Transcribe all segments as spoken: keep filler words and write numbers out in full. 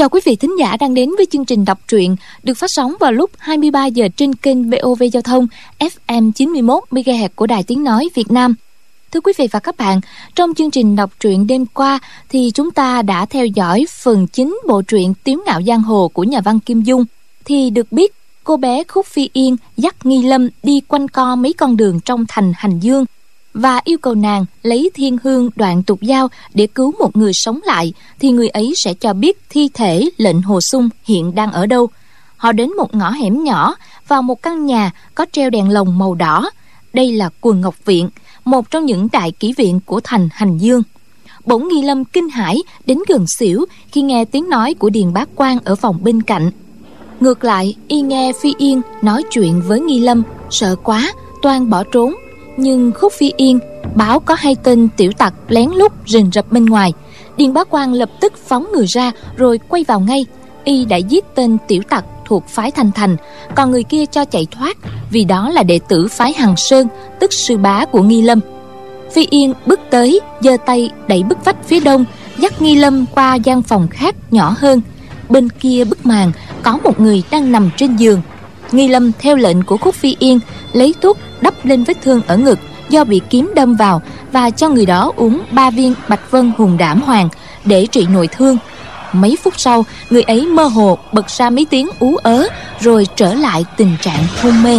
chào quý vị thính giả đang đến với chương trình đọc truyện được phát sóng vào lúc hai mươi ba giờ trên kênh vê o vê Giao thông ép em chín mươi mốt mê ga héc của Đài Tiếng Nói Việt Nam. Thưa quý vị và các bạn, trong chương trình đọc truyện đêm qua thì chúng ta đã theo dõi phần chính bộ truyện Tiếu Ngạo Giang Hồ của nhà văn Kim Dung. Thì được biết, cô bé Khúc Phi Yên dắt Nghi Lâm đi quanh co mấy con đường trong thành Hành Dương và yêu cầu nàng lấy thiên hương đoạn tục dao để cứu một người sống lại, thì người ấy sẽ cho biết thi thể Lệnh Hồ Xung hiện đang ở đâu. Họ đến một ngõ hẻm nhỏ, vào một căn nhà có treo đèn lồng màu đỏ. Đây là Quần Ngọc Viện, một trong những đại kỷ viện của thành Hành Dương. Bỗng Nghi Lâm kinh hãi đến gần xỉu khi nghe tiếng nói của Điền Bá Quang ở phòng bên cạnh. Ngược lại, y nghe Phi Yên nói chuyện với Nghi Lâm, sợ quá toan bỏ trốn. Nhưng Khúc Phi Yên báo có hai tên tiểu tặc lén lút rình rập bên ngoài. Điền Bá Quang lập tức phóng người ra rồi quay vào ngay. Y đã giết tên tiểu tặc thuộc phái Thanh Thành, còn người kia cho chạy thoát vì đó là đệ tử phái Hằng Sơn, tức sư bá của Nghi Lâm. Phi Yên bước tới, giơ tay đẩy bức vách phía đông, dắt Nghi Lâm qua gian phòng khác nhỏ hơn. Bên kia bức màn có một người đang nằm trên giường. Nghi Lâm theo lệnh của Khúc Phi Yên lấy thuốc đắp lên vết thương ở ngực do bị kiếm đâm vào và cho người đó uống ba viên Bạch Vân Hùng Đảm Hoàng để trị nội thương. Mấy phút sau, người ấy mơ hồ bật ra mấy tiếng ú ớ rồi trở lại tình trạng hôn mê.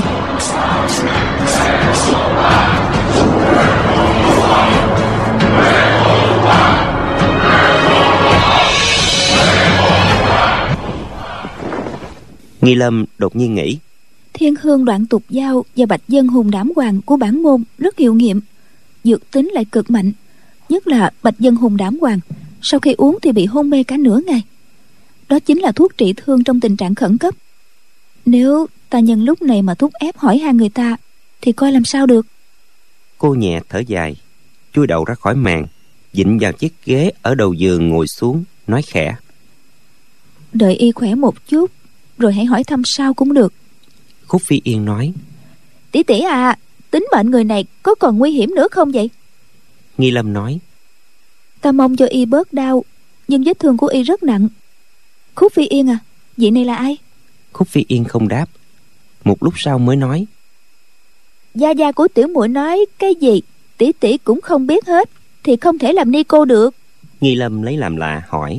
Nghi Lâm đột nhiên nghĩ, thiên hương đoạn tục dao và Bạch Vân Hùng Đảm Hoàng của bản môn rất hiệu nghiệm, dược tính lại cực mạnh, nhất là Bạch Vân Hùng Đảm Hoàng sau khi uống thì bị hôn mê cả nửa ngày. Đó chính là thuốc trị thương trong tình trạng khẩn cấp. Nếu ta nhân lúc này mà thúc ép hỏi han người ta thì coi làm sao được. Cô nhẹ thở dài, chui đầu ra khỏi màn, dịnh vào chiếc ghế ở đầu giường ngồi xuống, nói khẽ, đợi y khỏe một chút rồi hãy hỏi thăm sao cũng được. Khúc Phi Yên nói, tỷ tỷ à, tính mệnh người này có còn nguy hiểm nữa không vậy? Nghi Lâm nói, ta mong cho y bớt đau, nhưng vết thương của y rất nặng. Khúc Phi Yên à, vị này là ai? Khúc Phi Yên không đáp. Một lúc sau mới nói, gia gia của tiểu muội nói cái gì tỷ tỷ cũng không biết hết, thì không thể làm ni cô được. Nghi Lâm lấy làm lạ hỏi,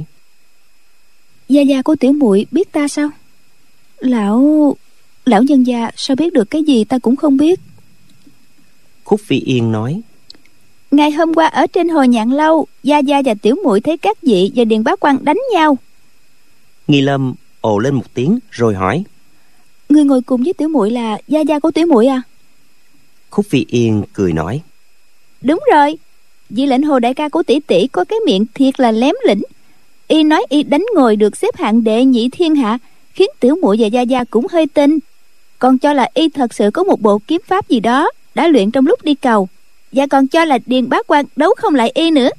gia gia của tiểu muội biết ta sao? Lão... lão nhân gia sao biết được cái gì ta cũng không biết. Khúc Phi Yên nói, ngày hôm qua ở trên Hồi Nhạn Lâu, gia gia và tiểu muội thấy các vị và Điền Bá Quang đánh nhau. Nghi Lâm ồ lên một tiếng rồi hỏi, người ngồi cùng với tiểu muội là gia gia của tiểu muội à? Khúc Phi Yên cười nói, đúng rồi, vị Lệnh Hồ đại ca của tỷ tỷ có cái miệng thiệt là lém lĩnh. Y nói y đánh ngồi được xếp hạng đệ nhị thiên hạ, khiến tiểu muội và gia gia cũng hơi tin, còn cho là y thật sự có một bộ kiếm pháp gì đó đã luyện trong lúc đi cầu, và còn cho là Điền Bá Quang đấu không lại y nữa.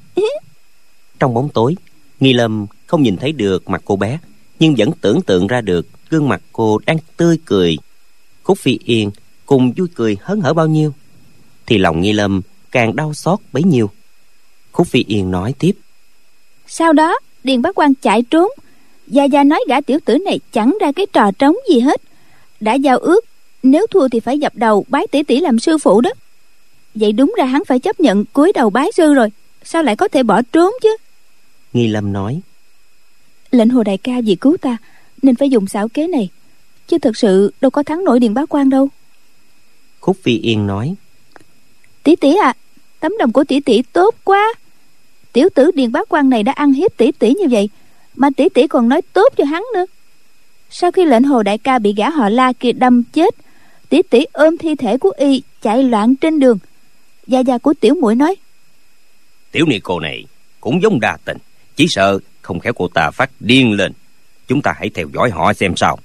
Trong bóng tối, Nghi Lâm không nhìn thấy được mặt cô bé, nhưng vẫn tưởng tượng ra được gương mặt cô đang tươi cười. Khúc Phi Yên cùng vui cười hớn hở bao nhiêu, thì lòng Nghi Lâm càng đau xót bấy nhiêu. Khúc Phi Yên nói tiếp, sau đó Điền Bá Quang chạy trốn, gia gia nói gã tiểu tử này chẳng ra cái trò trống gì hết, đã giao ước nếu thua thì phải dập đầu bái tỷ tỷ làm sư phụ đó. Vậy đúng ra hắn phải chấp nhận cúi đầu bái sư rồi, sao lại có thể bỏ trốn chứ? Nghi Lâm nói, Lệnh Hồ đại ca vì cứu ta nên phải dùng xảo kế này, chứ thực sự đâu có thắng nổi Điền Bá Quang đâu. Khúc Phi Yên nói, tỷ tỷ à, tấm lòng của tỷ tỷ tốt quá. Tiểu tử Điền Bá Quang này đã ăn hiếp tỷ tỷ như vậy, mà tỷ tỷ còn nói tốt cho hắn nữa. Sau khi Lệnh Hồ đại ca bị gã họ La kia đâm chết, tỷ tỷ ôm thi thể của y chạy loạn trên đường. Gia gia của tiểu muội nói, tiểu ni cô này cũng giống đa tình, chỉ sợ không khéo cô ta phát điên lên. Chúng ta hãy theo dõi họ xem sao.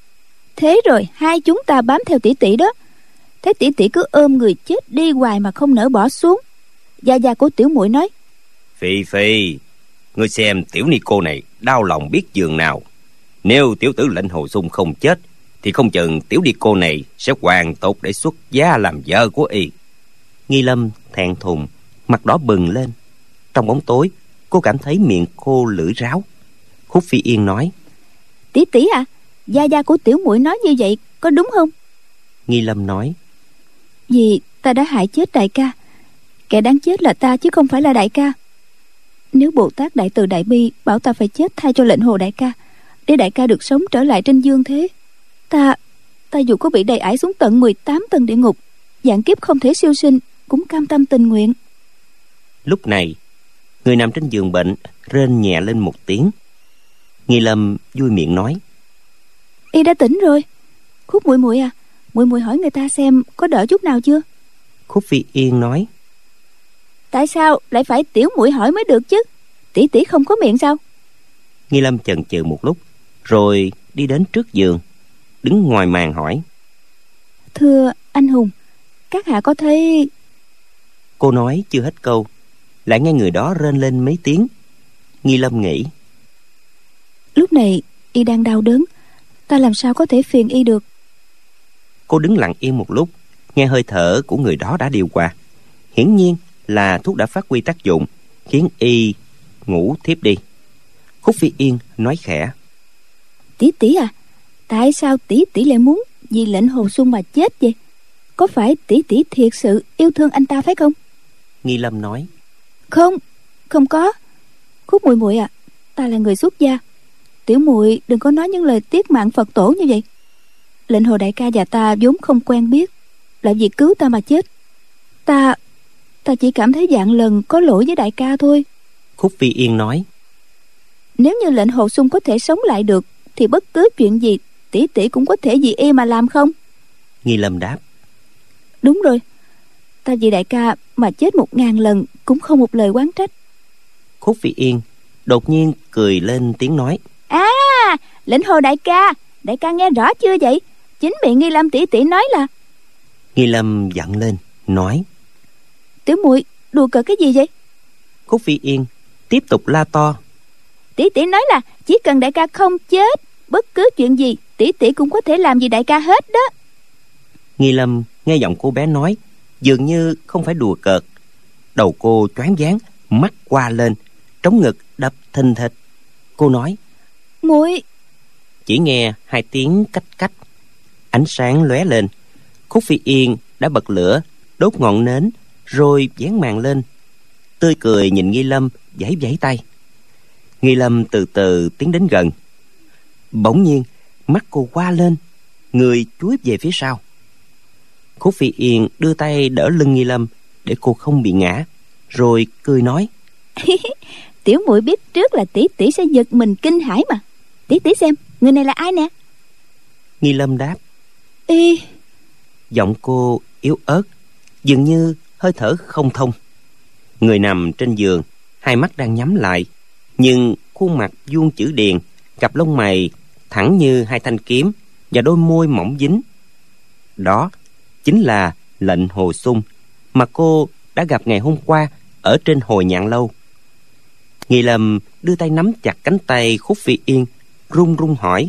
Thế rồi hai chúng ta bám theo tỷ tỷ đó. Thế tỷ tỷ cứ ôm người chết đi hoài mà không nỡ bỏ xuống. Gia gia của tiểu muội nói, Phi Phi, ngươi xem tiểu ni cô này đau lòng biết giường nào. Nếu tiểu tử Lệnh Hồ Xung không chết, thì không chừng tiểu ni cô này sẽ hoàn tốt để xuất gia làm vợ của y. Nghi Lâm thẹn thùng, mặt đỏ bừng lên. Trong bóng tối, cô cảm thấy miệng khô lưỡi ráo. Khúc Phi Yên nói: Tỷ tỷ à, gia gia của tiểu muội nói như vậy có đúng không? Nghi Lâm nói: Vì ta đã hại chết đại ca, kẻ đáng chết là ta chứ không phải là đại ca. Nếu Bồ Tát Đại Từ Đại Bi bảo ta phải chết thay cho lệnh hồ đại ca, để đại ca được sống trở lại trên dương thế, Ta Ta dù có bị đầy ải xuống tận mười tám tầng địa ngục, vạn kiếp không thể siêu sinh, cũng cam tâm tình nguyện. Lúc này, người nằm trên giường bệnh rên nhẹ lên một tiếng. Nghi Lâm vui miệng nói: Y đã tỉnh rồi. Khúc muội muội à, muội muội hỏi người ta xem có đỡ chút nào chưa? Khúc Phi Yên nói: Tại sao lại phải tiểu muội hỏi mới được chứ? Tỷ tỷ không có miệng sao? Nghi Lâm chần chừ một lúc, rồi đi đến trước giường, đứng ngoài màn hỏi: Thưa anh Hùng, các hạ có thấy... Cô nói chưa hết câu, lại nghe người đó rên lên mấy tiếng. Nghi Lâm nghĩ: Lúc này y đang đau đớn, ta làm sao có thể phiền y được. Cô đứng lặng yên một lúc, nghe hơi thở của người đó đã điều qua. Hiển nhiên là thuốc đã phát huy tác dụng, khiến y ngủ thiếp đi. Khúc Phi Yên nói khẽ: Tỷ tỷ à, tại sao tỷ tỷ lại muốn vì lệnh hồ sung mà chết vậy? Có phải tỷ tỷ thiệt sự yêu thương anh ta phải không? Nghi Lâm nói: Không, không có. Khúc muội muội à, ta là người xuất gia, tiểu muội đừng có nói những lời tiết mạng Phật tổ như vậy. Lệnh hồ đại ca và ta vốn không quen biết, lại vì cứu ta mà chết. Ta Ta chỉ cảm thấy vạn lần có lỗi với đại ca thôi. Khúc Phi Yên nói: Nếu như lệnh hồ sung có thể sống lại được, thì bất cứ chuyện gì tỷ tỷ cũng có thể vì y mà làm không? Nghi Lâm đáp: Đúng rồi, ta vì đại ca mà chết một ngàn lần cũng không một lời oán trách. Khúc Phi Yên đột nhiên cười lên tiếng nói: À, lệnh hồ đại ca, đại ca nghe rõ chưa vậy? Chính miệng Nghi Lâm tỷ tỷ nói là... Nghi Lâm giận lên nói: Tiểu muội đùa cợt cái gì vậy? Khúc Phi Yên tiếp tục la to: Tỷ tỷ nói là chỉ cần đại ca không chết, bất cứ chuyện gì tỷ tỷ cũng có thể làm gì đại ca hết đó. Nghi Lâm nghe giọng cô bé nói dường như không phải đùa cợt. Đầu cô choáng váng, mắt qua lên, trống ngực đập thình thịch. Cô nói: Muội. Chỉ nghe hai tiếng cách cách, ánh sáng lóe lên. Khúc Phi Yên đã bật lửa, đốt ngọn nến, rồi vén màn lên, tươi cười nhìn Nghi Lâm, vẫy vẫy tay. Nghi Lâm từ từ tiến đến gần. Bỗng nhiên mắt cô qua lên, người chúi về phía sau. Khúc Phi Yên đưa tay đỡ lưng Nghi Lâm để cô không bị ngã, rồi cười nói: Tiểu muội biết trước là tỷ tỷ sẽ giật mình kinh hãi mà. Tỷ tỷ xem, người này là ai nè? Nghi Lâm đáp: Y. Giọng cô yếu ớt, dường như hơi thở không thông. Người nằm trên giường, hai mắt đang nhắm lại, nhưng khuôn mặt vuông chữ điền, cặp lông mày thẳng như hai thanh kiếm và đôi môi mỏng dính. Đó chính là lệnh hồ sung mà cô đã gặp ngày hôm qua ở trên Hồi Nhạn Lâu. Nghi Lâm đưa tay nắm chặt cánh tay Khúc Phi Yên, run run hỏi: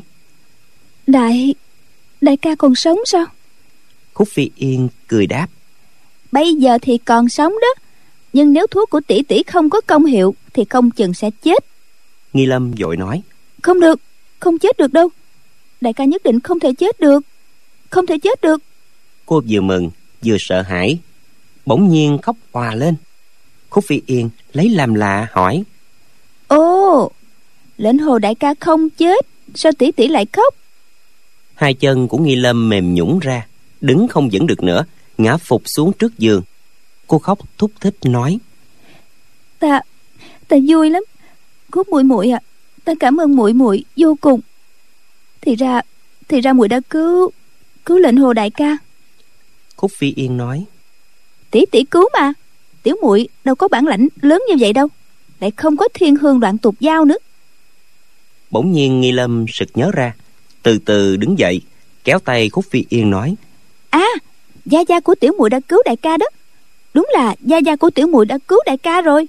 Đại... đại ca còn sống sao? Khúc Phi Yên cười đáp: Bây giờ thì còn sống đó, nhưng nếu thuốc của tỷ tỷ không có công hiệu thì không chừng sẽ chết. Nghi Lâm vội nói: Không được, không chết được đâu. Đại ca nhất định không thể chết được, không thể chết được. Cô vừa mừng vừa sợ hãi, bỗng nhiên khóc òa lên. Khúc Phi Yên lấy làm lạ hỏi: Ồ, lệnh hồ đại ca không chết, sao tỷ tỷ lại khóc? Hai chân của Nghi Lâm mềm nhũn ra, đứng không vững được nữa, ngã phục xuống trước giường. Cô khóc thúc thích nói: Ta, ta vui lắm. Khúc muội muội à, ta cảm ơn muội muội vô cùng. Thì ra, thì ra muội đã cứu, cứu lệnh hồ đại ca. Khúc Phi Yên nói: Tỷ tỷ cứu mà, tiểu muội đâu có bản lãnh lớn như vậy đâu, lại không có thiên hương đoạn tục giao nữa. Bỗng nhiên Nghi Lâm sực nhớ ra, từ từ đứng dậy, kéo tay Khúc Phi Yên nói: À, gia gia của tiểu muội đã cứu đại ca đó. Đúng là gia gia của tiểu muội đã cứu đại ca rồi.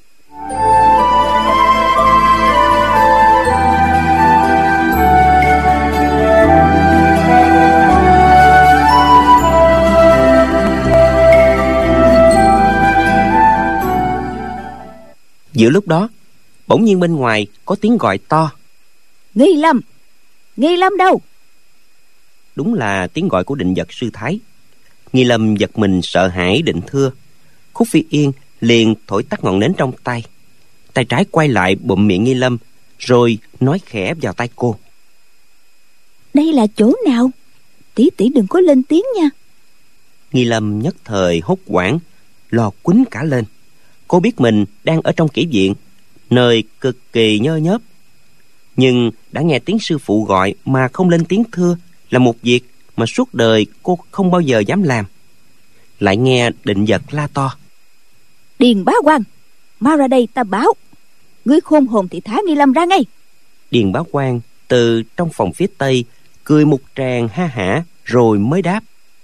Giữa lúc đó, bỗng nhiên bên ngoài có tiếng gọi to: Nghi Lâm, Nghi Lâm đâu? Đúng là tiếng gọi của Định Vật sư thái. Nghi Lâm giật mình sợ hãi định thưa. Khúc Phi Yên liền thổi tắt ngọn nến trong tay. Tay trái quay lại bụm miệng Nghi Lâm, rồi nói khẽ vào tai cô. Đây là chỗ nào? Tỷ tỷ đừng có lên tiếng nha. Nghi Lâm nhất thời hốt hoảng, lo quýnh cả lên. Cô biết mình đang ở trong kỹ viện, nơi cực kỳ nhơ nhớp. Nhưng đã nghe tiếng sư phụ gọi mà không lên tiếng thưa là một việc mà suốt đời cô không bao giờ dám làm. Lại nghe Định Vật la to. Điền Bá Quan, mau ra đây ta báo. Ngươi khôn hồn thì thả Nghi Lâm ra ngay. Điền Bá Quan từ trong phòng phía tây cười một tràng ha hả, rồi mới đáp.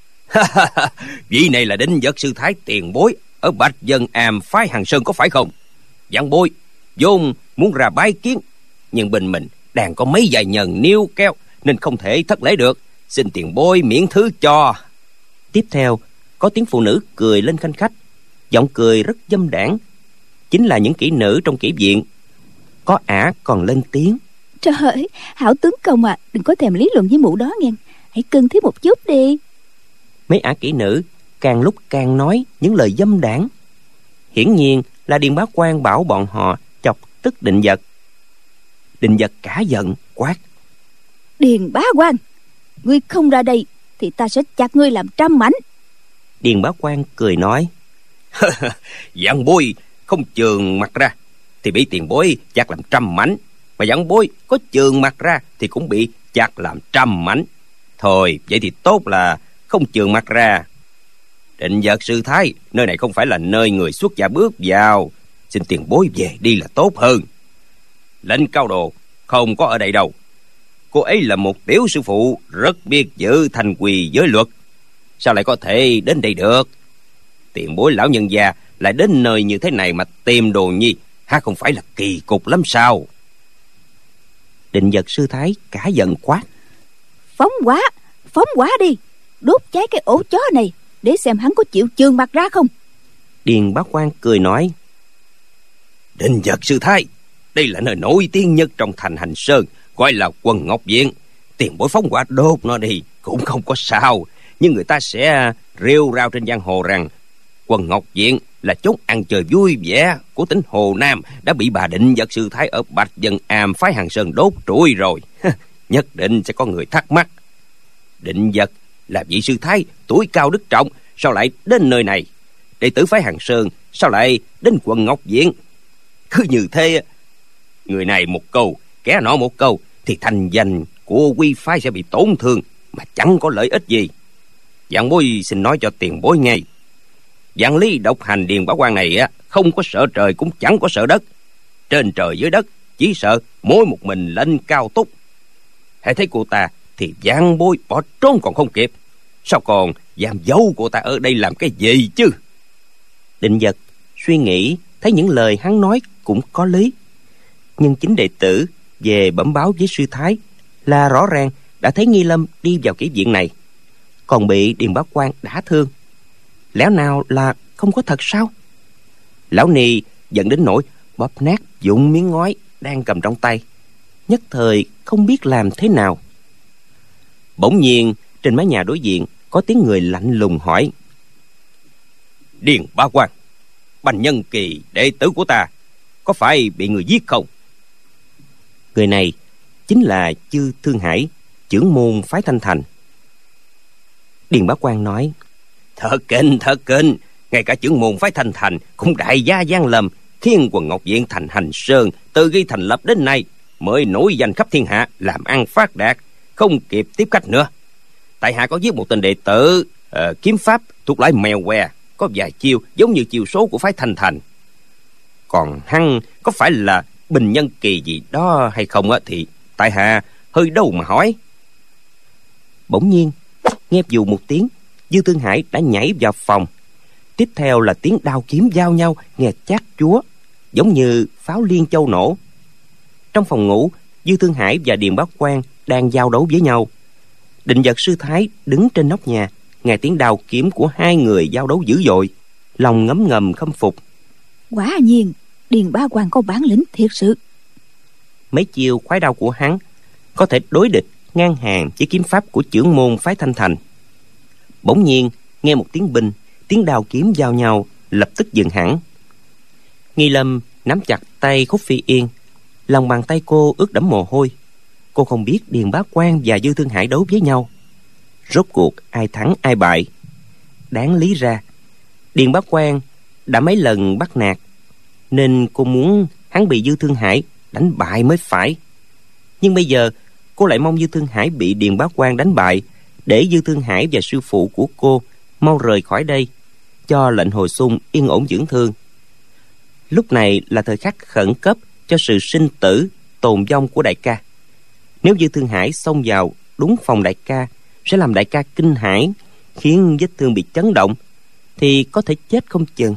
Vị này là Định Vật sư thái tiền bối ở Bạch Vân Am phái Hằng Sơn có phải không? Văn bối vốn muốn ra bái kiến, nhưng bên mình đang có mấy vài nhân níu kéo nên không thể thất lễ được, xin tiền bối miễn thứ cho. Tiếp theo có tiếng phụ nữ cười lên khanh khách, giọng cười rất dâm đãng, chính là những kỹ nữ trong kỹ viện. Có ả còn lên tiếng. Trời ơi, hảo tướng công à, đừng có thèm lý luận với mụ đó nghe, hãy cưng thiết một chút đi. Mấy ả kỹ nữ càng lúc càng nói những lời dâm đãng. Hiển nhiên là Điền Bá Quan bảo bọn họ chọc tức Định Vật. Định Vật cả giận quát. Điền Bá Quan, ngươi không ra đây thì ta sẽ chặt ngươi làm trăm mảnh. Điền Bá Quan cười nói. Văn bối không chườn mặt ra thì bị tiền bối chặt làm trăm mảnh, mà văn bối có chườn mặt ra thì cũng bị chặt làm trăm mảnh. Thôi vậy thì tốt là không chườn mặt ra. Định Vật sư thái, nơi này không phải là nơi người xuất gia bước vào, xin tiền bối về đi là tốt hơn. Lệnh Cao Đồ không có ở đây đâu. Cô ấy là một tiểu sư phụ rất biết giữ thành quy giới luật, sao lại có thể đến đây được? Tiền bối lão nhân gia lại đến nơi như thế này mà tìm đồ nhi, há không phải là kỳ cục lắm sao? Định Vật sư thái cả giận quát. Phóng hỏa, phóng hỏa đi, đốt cháy cái ổ chó này để xem hắn có chịu chườn mặt ra không. Điền Bá Quan cười nói. Định Vật sư thái, đây là nơi nổi tiếng nhất trong thành Hành Sơn, gọi là Quần Ngọc Viện. Tiền bối phóng hỏa đốt nó đi cũng không có sao, nhưng người ta sẽ rêu rao trên giang hồ rằng Quần Ngọc Viện là chốn ăn chơi vui vẻ của tỉnh Hồ Nam đã bị bà Định Vật sư thái ở Bạch Vân Am phái Hằng Sơn đốt trụi rồi. Nhất định sẽ có người thắc mắc, Định Vật là vị sư thái tuổi cao đức trọng, sao lại đến nơi này? Đệ tử phái Hằng Sơn sao lại đến Quần Ngọc Viện? Cứ như thế, người này một câu, kẻ nọ một câu, thì thành danh của quy phái sẽ bị tổn thương, mà chẳng có lợi ích gì. Vạn bối xin nói cho tiền bối nghe, vạn lý độc hành Điền Bá Quan này á, không có sợ trời cũng chẳng có sợ đất. Trên trời dưới đất chỉ sợ mỗi một mình Lệnh Cao Túc. Hãy thấy cô ta thì vạn bối bỏ trốn còn không kịp, sao còn giam giấu cô ta ở đây làm cái gì chứ? Định Vật suy nghĩ thấy những lời hắn nói cũng có lý, nhưng chính đệ tử về bẩm báo với sư thái là rõ ràng đã thấy Nghi Lâm đi vào kỹ viện này, còn bị Điền Bá Quan đả thương. Lẽ nào là không có thật sao? Lão Ni giận đến nỗi bóp nát dụng miếng ngói đang cầm trong tay, nhất thời không biết làm thế nào. Bỗng nhiên trên mái nhà đối diện có tiếng người lạnh lùng hỏi. Điền Bá Quan, Bành Nhân Kỳ đệ tử của ta có phải bị người giết không? Người này chính là Chư Thương Hải, trưởng môn phái Thanh Thành. Điền Bá Quan nói. Thật kinh, thật kinh, ngay cả trưởng môn phái Thanh Thành cũng đại gia gian lầm, khiến Quần Ngọc Viện thành Hành Sơn từ khi thành lập đến nay mới nổi danh khắp thiên hạ, làm ăn phát đạt, không kịp tiếp khách nữa. Tại hạ có giết một tên đệ tử uh, kiếm pháp thuộc loại mèo què, có vài chiêu giống như chiêu số của phái Thanh Thành. Còn hắn có phải là Bình Nhân Kỳ gì đó hay không á, thì tại hạ hơi đâu mà hỏi. Bỗng nhiên nghe dù một tiếng, Dư Thương Hải đã nhảy vào phòng. Tiếp theo là tiếng đao kiếm giao nhau nghe chát chúa, giống như pháo liên châu nổ. Trong phòng ngủ, Dư Thương Hải và Điền Bá Quan đang giao đấu với nhau. Định Vật sư thái đứng trên nóc nhà, nghe tiếng đao kiếm của hai người giao đấu dữ dội, lòng ngấm ngầm khâm phục. Quả nhiên Điền Bá Quan có bản lĩnh thiệt sự. Mấy chiêu khoái đao của hắn có thể đối địch ngang hàng với kiếm pháp của chưởng môn phái Thanh Thành. Bỗng nhiên nghe một tiếng binh, tiếng đao kiếm giao nhau, lập tức dừng hẳn. Nghi Lâm nắm chặt tay Khúc Phi Yên, lòng bàn tay cô ướt đẫm mồ hôi. Cô không biết Điền Bá Quang và Dư Thương Hải đấu với nhau, rốt cuộc ai thắng ai bại. Đáng lý ra Điền Bá Quang đã mấy lần bắt nạt, nên cô muốn hắn bị Dư Thương Hải đánh bại mới phải. Nhưng bây giờ cô lại mong Dư Thương Hải bị Điền Bá Quang đánh bại, để Dư Thương Hải và sư phụ của cô mau rời khỏi đây, cho lệnh Hồi Xung yên ổn dưỡng thương. Lúc này là thời khắc khẩn cấp cho sự sinh tử tồn vong của đại ca. Nếu Dư Thương Hải xông vào đúng phòng đại ca, sẽ làm đại ca kinh hãi, khiến vết thương bị chấn động, thì có thể chết không chừng.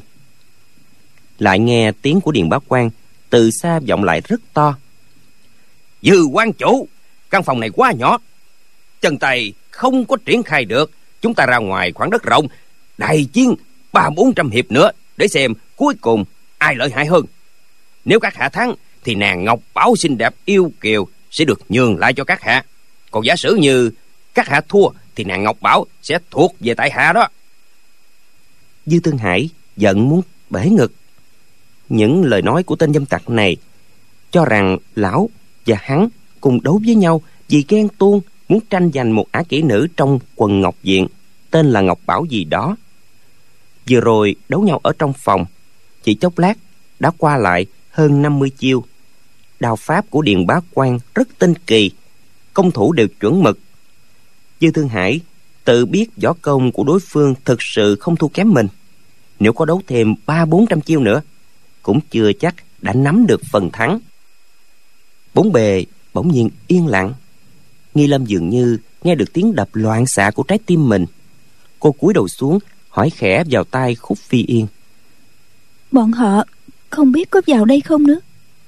Lại nghe tiếng của Điền Bá Quang từ xa vọng lại rất to: Dư quan chủ, căn phòng này quá nhỏ, chân tay không có triển khai được. Chúng ta ra ngoài khoảng đất rộng, đại chiến ba bốn trăm hiệp nữa, để xem cuối cùng ai lợi hại hơn. Nếu các hạ thắng thì nàng Ngọc Bảo xinh đẹp yêu kiều sẽ được nhường lại cho các hạ. Còn giả sử như các hạ thua thì nàng Ngọc Bảo sẽ thuộc về tại hạ đó. Dư Thương Hải giận muốn bể ngực. Những lời nói của tên dâm tặc này cho rằng lão và hắn cùng đấu với nhau vì ghen tuông, muốn tranh giành một ả kỹ nữ trong quần ngọc viện, tên là Ngọc Bảo gì đó. Vừa rồi đấu nhau ở trong phòng, chỉ chốc lát đã qua lại hơn năm mươi chiêu. Đao pháp của Điền Bá Quang rất tinh kỳ, công thủ đều chuẩn mực. Dư Thương Hải tự biết võ công của đối phương thực sự không thua kém mình. Nếu có đấu thêm ba bốn trăm chiêu nữa, cũng chưa chắc đã nắm được phần thắng. Bốn bề bỗng nhiên yên lặng. Nghi Lâm dường như nghe được tiếng đập loạn xạ của trái tim mình. Cô cúi đầu xuống hỏi khẽ vào tai Khúc Phi Yên: Bọn họ không biết có vào đây không nữa?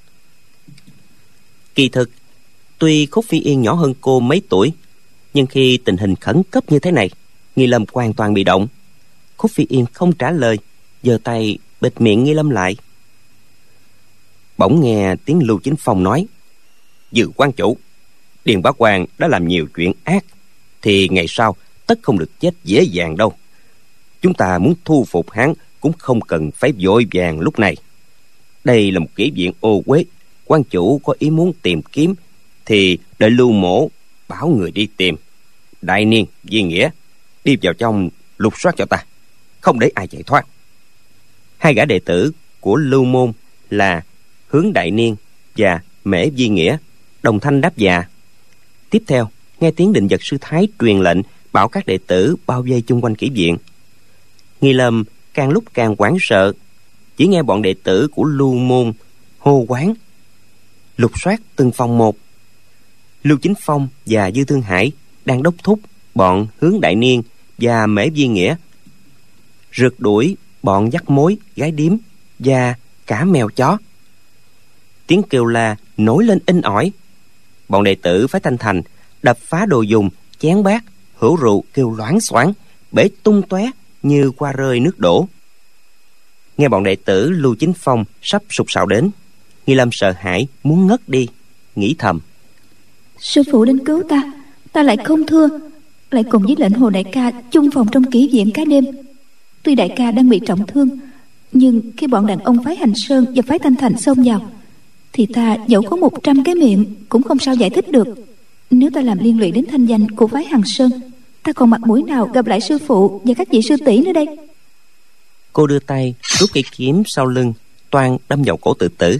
Kỳ thực, tuy Khúc Phi Yên nhỏ hơn cô mấy tuổi, nhưng khi tình hình khẩn cấp như thế này, Nghi Lâm hoàn toàn bị động. Khúc Phi Yên không trả lời, giơ tay bịt miệng Nghi Lâm lại. Bỗng nghe tiếng Lưu Chính Phong nói: Dư quan chủ, Điền Bá Quang đã làm nhiều chuyện ác, thì ngày sau tất không được chết dễ dàng đâu. Chúng ta muốn thu phục hắn cũng không cần phải vội vàng lúc này. Đây là một kỹ viện ô uế, quan chủ có ý muốn tìm kiếm thì đợi Lưu mỗ bảo người đi tìm. Đại Niên, Di Nghĩa, đi vào trong lục soát cho ta, không để ai chạy thoát. Hai gã đệ tử của Lưu môn là Hướng Đại Niên và Mễ Di Nghĩa đồng thanh đáp dạ. Tiếp theo nghe tiếng Định Vật sư thái truyền lệnh bảo các đệ tử bao vây chung quanh kỹ viện. Nghi Lâm càng lúc càng hoảng sợ, chỉ nghe bọn đệ tử của Lưu môn hô hoán lục soát từng phòng một. Lưu Chính Phong và Dư Thương Hải đang đốc thúc bọn Hướng Đại Niên và Mễ Di Nghĩa rượt đuổi bọn dắt mối, gái điếm và cả mèo chó. Tiếng kêu la nổi lên inh ỏi. Bọn đệ tử phái Thanh Thành đập phá đồ dùng, chén bát, hữu rượu kêu loảng xoảng, bể tung tóe như qua rơi nước đổ. Nghe bọn đệ tử Lưu Chính Phong sắp sục sạo đến, Nghi Lâm sợ hãi muốn ngất đi, nghĩ thầm: Sư phụ đến cứu ta, ta lại không thưa, lại cùng với lệnh Hồ đại ca chung phòng trong kỹ viện cả đêm. Tuy đại ca đang bị trọng thương, nhưng khi bọn đàn ông phái Hành Sơn và phái Thanh Thành xông vào, thì ta dẫu có một trăm cái miệng cũng không sao giải thích được. Nếu ta làm liên lụy đến thanh danh của phái Hằng Sơn, ta còn mặt mũi nào gặp lại sư phụ và các vị sư tỷ nữa đây? Cô đưa tay rút cây kiếm sau lưng, toan đâm vào cổ tự tử.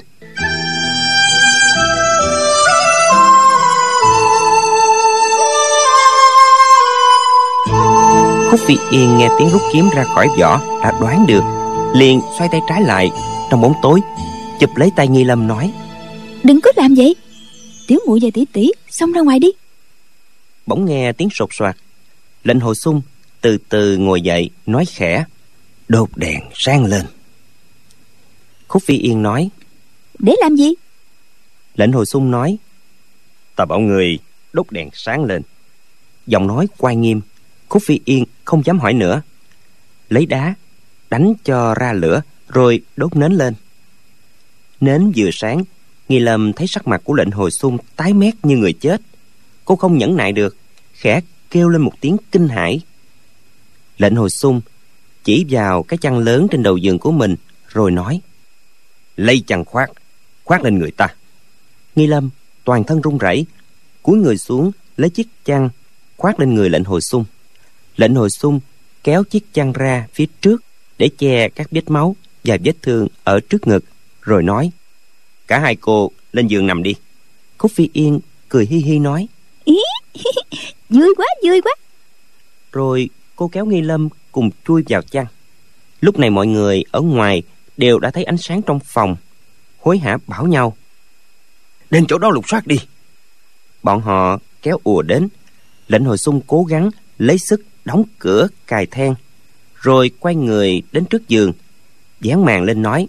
Khúc Phi Yên nghe tiếng rút kiếm ra khỏi vỏ đã đoán được, liền xoay tay trái lại trong bóng tối, chụp lấy tay Nghi Lâm nói: Đừng có làm vậy, tiểu muội và tỷ tỷ xông ra ngoài đi. Bỗng nghe tiếng sột soạt, lệnh Hồi Xung từ từ ngồi dậy nói khẽ: Đốt đèn sáng lên. Khúc Phi Yên nói: Để làm gì? Lệnh Hồi Xung nói: Ta bảo người đốt đèn sáng lên. Giọng nói quai nghiêm. Khúc Phi Yên không dám hỏi nữa, lấy đá đánh cho ra lửa rồi đốt nến lên. Nến vừa sáng, Nghi Lâm thấy sắc mặt của lệnh Hồi Xung tái mét như người chết, Cô không nhẫn nại được, khẽ kêu lên một tiếng kinh hãi. Lệnh Hồi Xung chỉ vào cái chăn lớn trên đầu giường của mình rồi nói: lấy chăn khoác, khoác lên người ta. Nghi Lâm toàn thân run rẩy, cúi người xuống lấy chiếc chăn khoác lên người Lệnh Hồi Xung. Lệnh Hồi Xung kéo chiếc chăn ra phía trước để che các vết máu và vết thương ở trước ngực, rồi nói: cả hai cô lên giường nằm đi. Khúc Phi Yên cười hi hi nói: Ý, vui quá, vui quá. Rồi cô kéo Nghi Lâm cùng chui vào chăn. Lúc này mọi người ở ngoài đều đã thấy ánh sáng trong phòng, hối hả bảo nhau: đến chỗ đó lục soát đi. Bọn họ kéo ùa đến. Lệnh Hồi Xung cố gắng lấy sức đóng cửa cài then, rồi quay người đến trước giường, dán màn lên nói: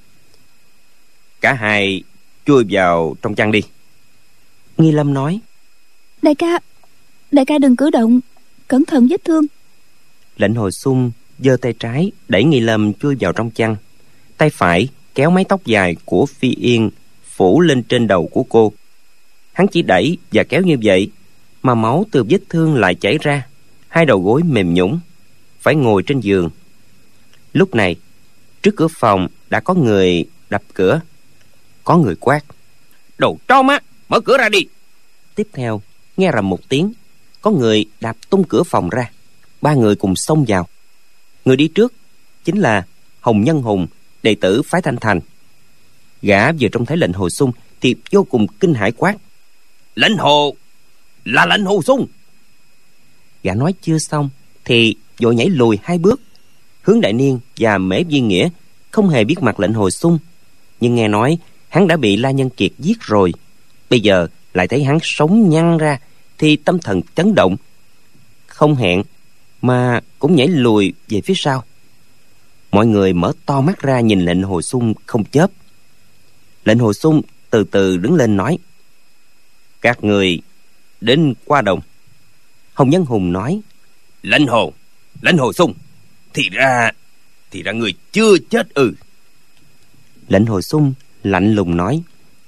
cả hai chui vào trong chăn đi. Nghi Lâm nói: Đại ca, đại ca đừng cử động, cẩn thận vết thương. Lệnh Hồi Xung giơ tay trái đẩy Nghi Lâm chui vào trong chăn, tay phải kéo mái tóc dài của Phi Yên phủ lên trên đầu của cô. Hắn chỉ đẩy và kéo như vậy mà máu từ vết thương lại chảy ra, hai đầu gối mềm nhũn, phải ngồi trên giường. Lúc này trước cửa phòng đã có người đập cửa. Có người quát: đồ trâu má, mở cửa ra đi. Tiếp theo nghe rầm một tiếng, có người đạp tung cửa phòng ra. Ba người cùng xông vào. Người đi trước chính là Hồng Nhân Hùng, đệ tử phái Thanh Thành. Gã vừa trông thấy Lệnh Hồi Xung thì vô cùng kinh hãi quát: Lệnh Hồ, là Lệnh Hồ Xung. Gã nói chưa xong thì vội nhảy lùi hai bước. Hướng Đại Niên và Mễ Viên Nghĩa không hề biết mặt Lệnh Hồi Xung, nhưng nghe nói hắn đã bị La Nhân Kiệt giết rồi, bây giờ lại thấy hắn sống nhăn ra thì tâm thần chấn động, không hẹn mà cũng nhảy lùi về phía sau. Mọi người mở to mắt ra nhìn Lệnh Hồi Xung không chớp. Lệnh Hồi Xung từ từ đứng lên nói: các người đến qua đồng. Hồng Nhân Hùng nói: Lệnh Hồ, Lệnh Hồi Xung, thì ra thì ra người chưa chết ư? Lệnh Hồi Xung lạnh lùng nói: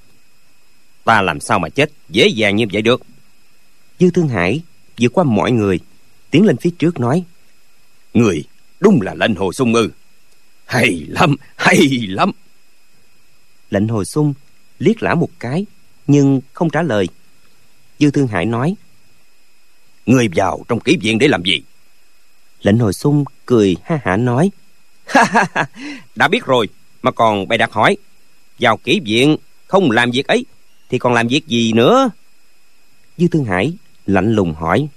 ta làm sao mà chết dễ dàng như vậy được? Dư Thương Hải vượt qua mọi người tiến lên phía trước nói: người đúng là Lệnh Hồi Xung ư? Hay lắm, hay lắm. Lệnh Hồi Xung liếc lão một cái nhưng không trả lời. Dư Thương Hải nói: người vào trong kỹ viện để làm gì? Lệnh Hồi Xung cười ha hả nói: đã biết rồi mà còn bày đặt hỏi. Vào kỹ viện không làm việc ấy thì còn làm việc gì nữa? Dư Thương Hải lạnh lùng hỏi: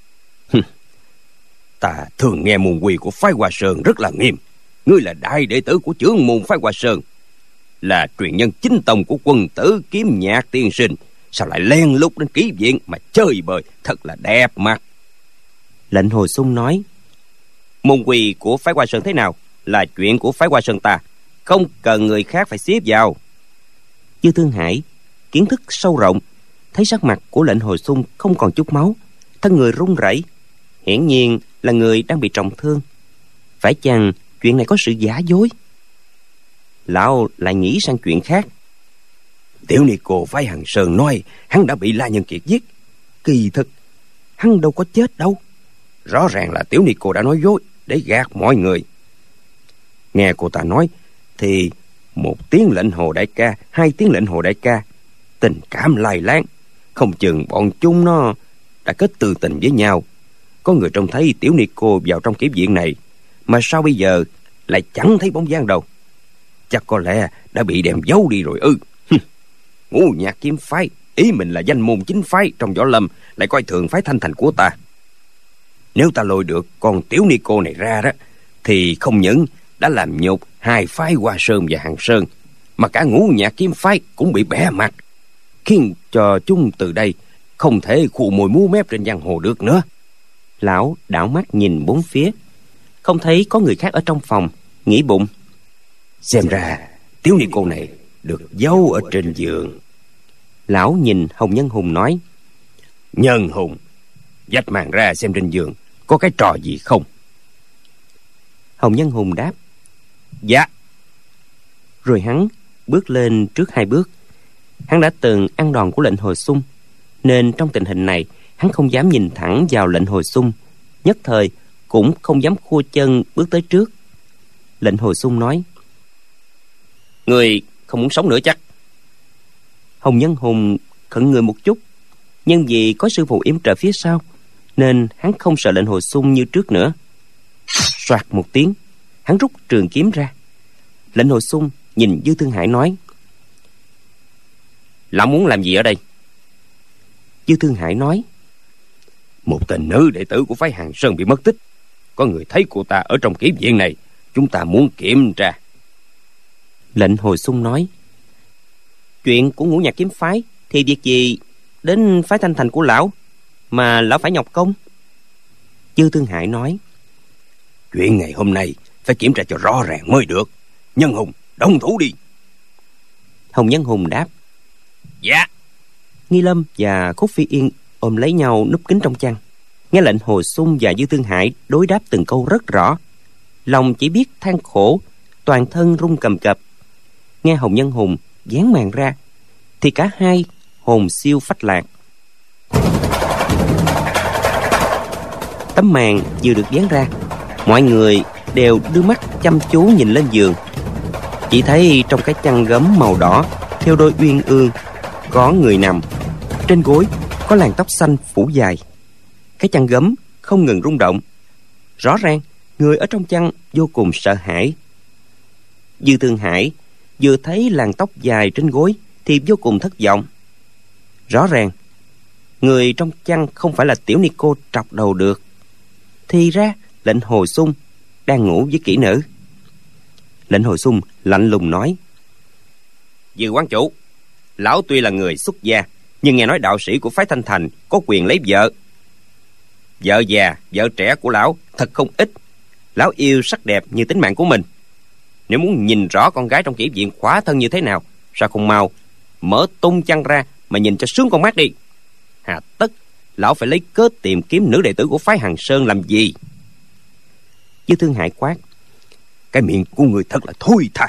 ta thường nghe môn quy của phái Hoa Sơn rất là nghiêm. Ngươi là đại đệ tử của trưởng môn phái Hoa Sơn, là truyền nhân chính tông của quân tử Kiếm Nhạc tiên sinh, sao lại len lút đến kỹ viện mà chơi bời, thật là đẹp mặt. Lệnh Hồi Xung nói: môn quy của phái Hoa Sơn thế nào là chuyện của phái Hoa Sơn ta, không cần người khác phải xếp vào. Dư Thương Hải kiến thức sâu rộng, thấy sắc mặt của Lệnh Hồi Xung không còn chút máu, thân người run rẩy, hiển nhiên là người đang bị trọng thương. Phải chăng chuyện này có sự giả dối? Lão lại nghĩ sang chuyện khác. Tiểu ni cô phái Hằng Sơn nói hắn đã bị La Nhân Kiệt giết. Kỳ thực hắn đâu có chết đâu. Rõ ràng là tiểu ni cô đã nói dối để gạt mọi người. Nghe cô ta nói thì một tiếng Lệnh Hồ đại ca, hai tiếng Lệnh Hồ đại ca, tình cảm lai láng, không chừng bọn chúng nó đã kết từ tình với nhau. Có người trông thấy tiểu ni cô vào trong kỹ viện này, mà sao bây giờ lại chẳng thấy bóng dáng đâu? Chắc có lẽ đã bị đem giấu đi rồi ư? Ngũ Nhạc Kiếm phái ý mình là danh môn chính phái trong võ lâm, lại coi thường phái Thanh Thành của ta. Nếu ta lôi được con tiểu ni cô này ra đó, thì không những đã làm nhục hai phái Hoa Sơn và Hằng Sơn, mà cả Ngũ Nhạc Kiếm phái cũng bị bẻ mặt, khiến cho chúng từ đây không thể khụ mồi múa mép trên giang hồ được nữa. Lão đảo mắt nhìn bốn phía, không thấy có người khác ở trong phòng, nghĩ bụng: xem ra tiểu ni cô này được giấu ở trên giường. Lão nhìn Hồng Nhân Hùng nói: Nhân Hùng, vạch màn ra xem trên giường có cái trò gì không. Hồng Nhân Hùng đáp: dạ. Rồi hắn bước lên trước hai bước. Hắn đã từng ăn đòn của Lệnh Hồi Xung, nên trong tình hình này hắn không dám nhìn thẳng vào lệnh hồi xung, nhất thời cũng không dám khua chân bước tới trước. Lệnh hồi xung nói: Người không muốn sống nữa chắc? Hồng Nhân Hùng khẩn người một chút, nhưng vì có sư phụ yểm trợ phía sau nên hắn không sợ lệnh hồi xung như trước nữa. Soạt một tiếng, hắn rút trường kiếm ra. Lệnh hồi xung nhìn Dư Thương Hải nói: Lão muốn làm gì ở đây? Dư Thương Hải nói: Một tên nữ đệ tử của phái Hàng Sơn bị mất tích. Có người thấy cô ta ở trong kiếm viện này, chúng ta muốn kiểm tra. Lệnh hồi xung nói: Chuyện của Ngũ Nhạc kiếm phái thì việc gì đến phái Thanh Thành của lão mà lão phải nhọc công? Dư Thương Hải nói: Chuyện ngày hôm nay phải kiểm tra cho rõ ràng mới được. Nhân Hùng, động thủ đi. Hồng Nhân Hùng đáp: Dạ. Nghi Lâm và Khúc Phi Yên ôm lấy nhau núp kín trong chăn, nghe lệnh hồi xung và Dư Thương Hải đối đáp từng câu rất rõ. Lòng chỉ biết than khổ, toàn thân run cầm cập. Nghe Hồng Nhân Hùng dán màn ra thì cả hai hồn siêu phách lạc. Tấm màn vừa được dán ra, mọi người đều đưa mắt chăm chú nhìn lên giường. Chỉ thấy trong cái chăn gấm màu đỏ theo đôi uyên ương có người nằm. Trên gối có làn tóc xanh phủ dài. Cái chăn gấm không ngừng rung động. Rõ ràng người ở trong chăn vô cùng sợ hãi. Dư Thương Hải vừa thấy làn tóc dài trên gối thì vô cùng thất vọng. Rõ ràng người trong chăn không phải là tiểu ni cô trọc đầu được. Thì ra lệnh hồi xung đang ngủ với kỹ nữ. Lệnh hồi xung lạnh lùng nói: Dư quán chủ, lão tuy là người xuất gia, nhưng nghe nói đạo sĩ của phái Thanh Thành có quyền lấy vợ. Vợ già, vợ trẻ của lão thật không ít. Lão yêu sắc đẹp như tính mạng của mình. Nếu muốn nhìn rõ con gái trong kỹ viện khỏa thân như thế nào, sao không mau mở tung chăn ra mà nhìn cho sướng con mắt đi. Hà tất lão phải lấy cớ tìm kiếm nữ đệ tử của phái Hàng Sơn làm gì? Dư Thương Hải quát: Cái miệng của người thật là thối tha.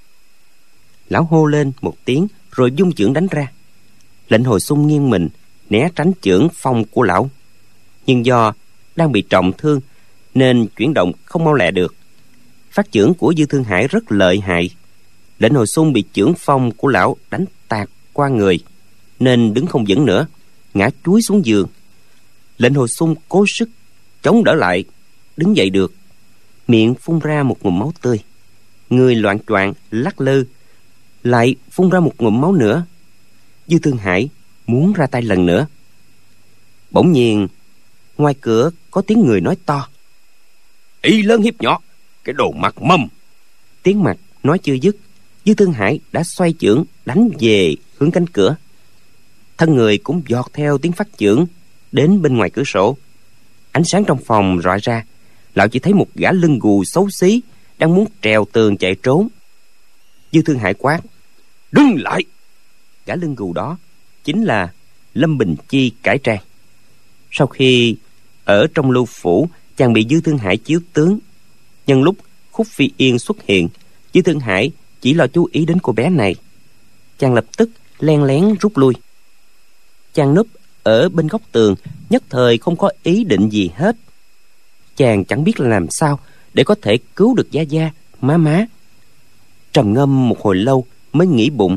Lão hô lên một tiếng rồi dung chưởng đánh ra. Lệnh hồi xung nghiêng mình né tránh chưởng phong của lão, nhưng do đang bị trọng thương nên chuyển động không mau lẹ được. Phát chưởng của Dư Thương Hải rất lợi hại. Lệnh hồi xung bị chưởng phong của lão đánh tạt qua người nên đứng không vững nữa, ngã chúi xuống giường. Lệnh hồi xung cố sức chống đỡ lại, đứng dậy được, miệng phun ra một ngụm máu tươi. Người loạng choạng lắc lư, lại phun ra một ngụm máu nữa. Dư Thương Hải muốn ra tay lần nữa. Bỗng nhiên ngoài cửa có tiếng người nói to: Ý lớn hiếp nhỏ, cái đồ mặt mâm. Tiếng mặt nói chưa dứt, Dư Thương Hải đã xoay chưởng đánh về hướng cánh cửa. Thân người cũng giọt theo tiếng phát chưởng đến bên ngoài cửa sổ. Ánh sáng trong phòng rọi ra, lão chỉ thấy một gã lưng gù xấu xí đang muốn trèo tường chạy trốn. Dư Thương Hải quát: Đứng lại! Gã lưng gù đó chính là Lâm Bình Chi cải trang. Sau khi ở trong lưu phủ, chàng bị Dư Thương Hải chiếu tướng. Nhân lúc Khúc Phi Yên xuất hiện, Dư Thương Hải chỉ lo chú ý đến cô bé này. Chàng lập tức len lén rút lui. Chàng núp ở bên góc tường, nhất thời không có ý định gì hết. Chàng chẳng biết làm sao để có thể cứu được Gia Gia, má má. Trầm ngâm một hồi lâu mới nghĩ bụng: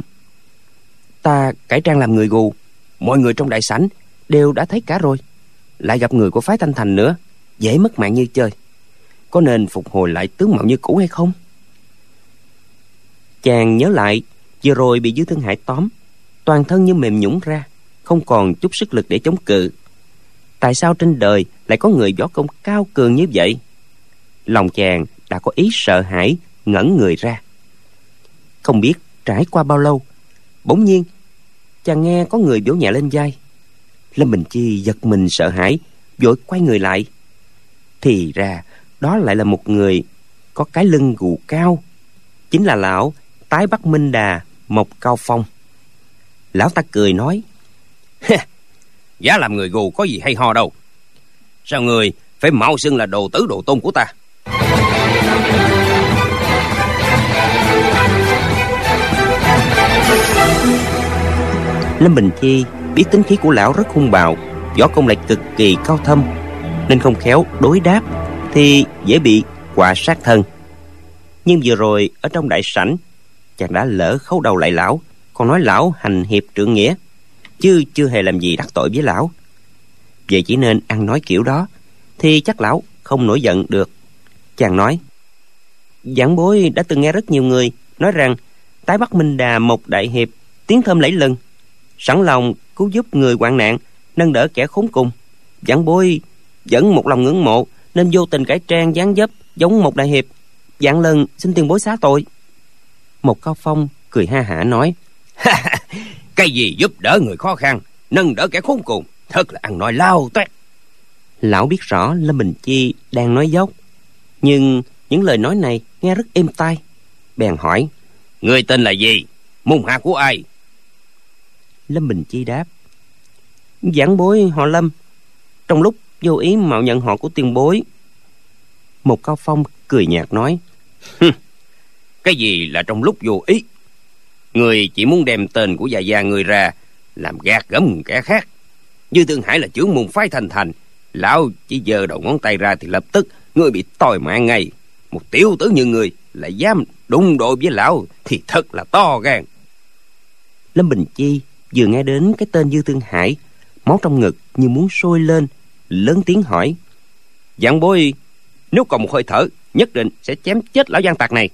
Ta cải trang làm người gù, mọi người trong đại sảnh đều đã thấy cả rồi. Lại gặp người của phái Thanh Thành nữa, dễ mất mạng như chơi. Có nên phục hồi lại tướng mạo như cũ hay không? Chàng nhớ lại vừa rồi bị Dư Thương Hải tóm, toàn thân như mềm nhũn ra, không còn chút sức lực để chống cự. Tại sao trên đời lại có người võ công cao cường như vậy? Lòng chàng đã có ý sợ hãi, ngẩn người ra. Không biết trải qua bao lâu, bỗng nhiên chàng nghe có người vỗ nhẹ lên vai. Lâm Bình Chi giật mình sợ hãi, vội quay người lại. Thì ra đó lại là một người có cái lưng gù cao, chính là lão Tái Bắc Minh Đà Mộc Cao Phong. Lão ta cười nói: Giá làm người gù có gì hay ho đâu. Sao người phải mạo xưng là đồ tứ đồ tôn của ta? Lâm Bình Chi biết tính khí của lão rất hung bạo, võ công lại cực kỳ cao thâm, nên không khéo đối đáp thì dễ bị quả sát thân. Nhưng vừa rồi ở trong đại sảnh, chàng đã lỡ khấu đầu lại lão, còn nói lão hành hiệp trượng nghĩa, chứ chưa hề làm gì đắc tội với lão. Vậy chỉ nên ăn nói kiểu đó thì chắc lão không nổi giận được. Chàng nói: Giảng bối đã từng nghe rất nhiều người nói rằng tái Bắc Minh Đà một đại hiệp, tiếng thơm lẫy lừng, sẵn lòng cứu giúp người hoạn nạn, nâng đỡ kẻ khốn cùng. Giảng bối vẫn một lòng ngưỡng mộ nên vô tình cải trang dáng dấp giống một đại hiệp, vạn lần xin tiền bối xá tội. Một Cao Phong cười ha hả nói: Cái gì giúp đỡ người khó khăn, nâng đỡ kẻ khốn cùng, thật là ăn nói lao toét. Lão biết rõ Lâm Bình Chi đang nói dốc, nhưng những lời nói này nghe rất êm tai, bèn hỏi: Người tên là gì, môn hạ của ai? Lâm Bình Chi đáp: Giảng bối họ Lâm, trong lúc vô ý mạo nhận họ của tiền bối. Một Cao Phong cười nhạt nói: Cái gì là trong lúc vô ý? Người chỉ muốn đem tên của già già người ra làm gạt gẫm kẻ khác. Như Thương Hải là trưởng môn phái Thành Thành, lão chỉ giơ đầu ngón tay ra thì lập tức người bị tồi mạng ngay. Một tiểu tử như người lại dám đụng độ với lão thì thật là to gan. Lâm Bình Chi vừa nghe đến cái tên Dư Thương Hải, máu trong ngực như muốn sôi lên, lớn tiếng hỏi: Giảng bối nếu còn một hơi thở, nhất định sẽ chém chết lão gian tặc này.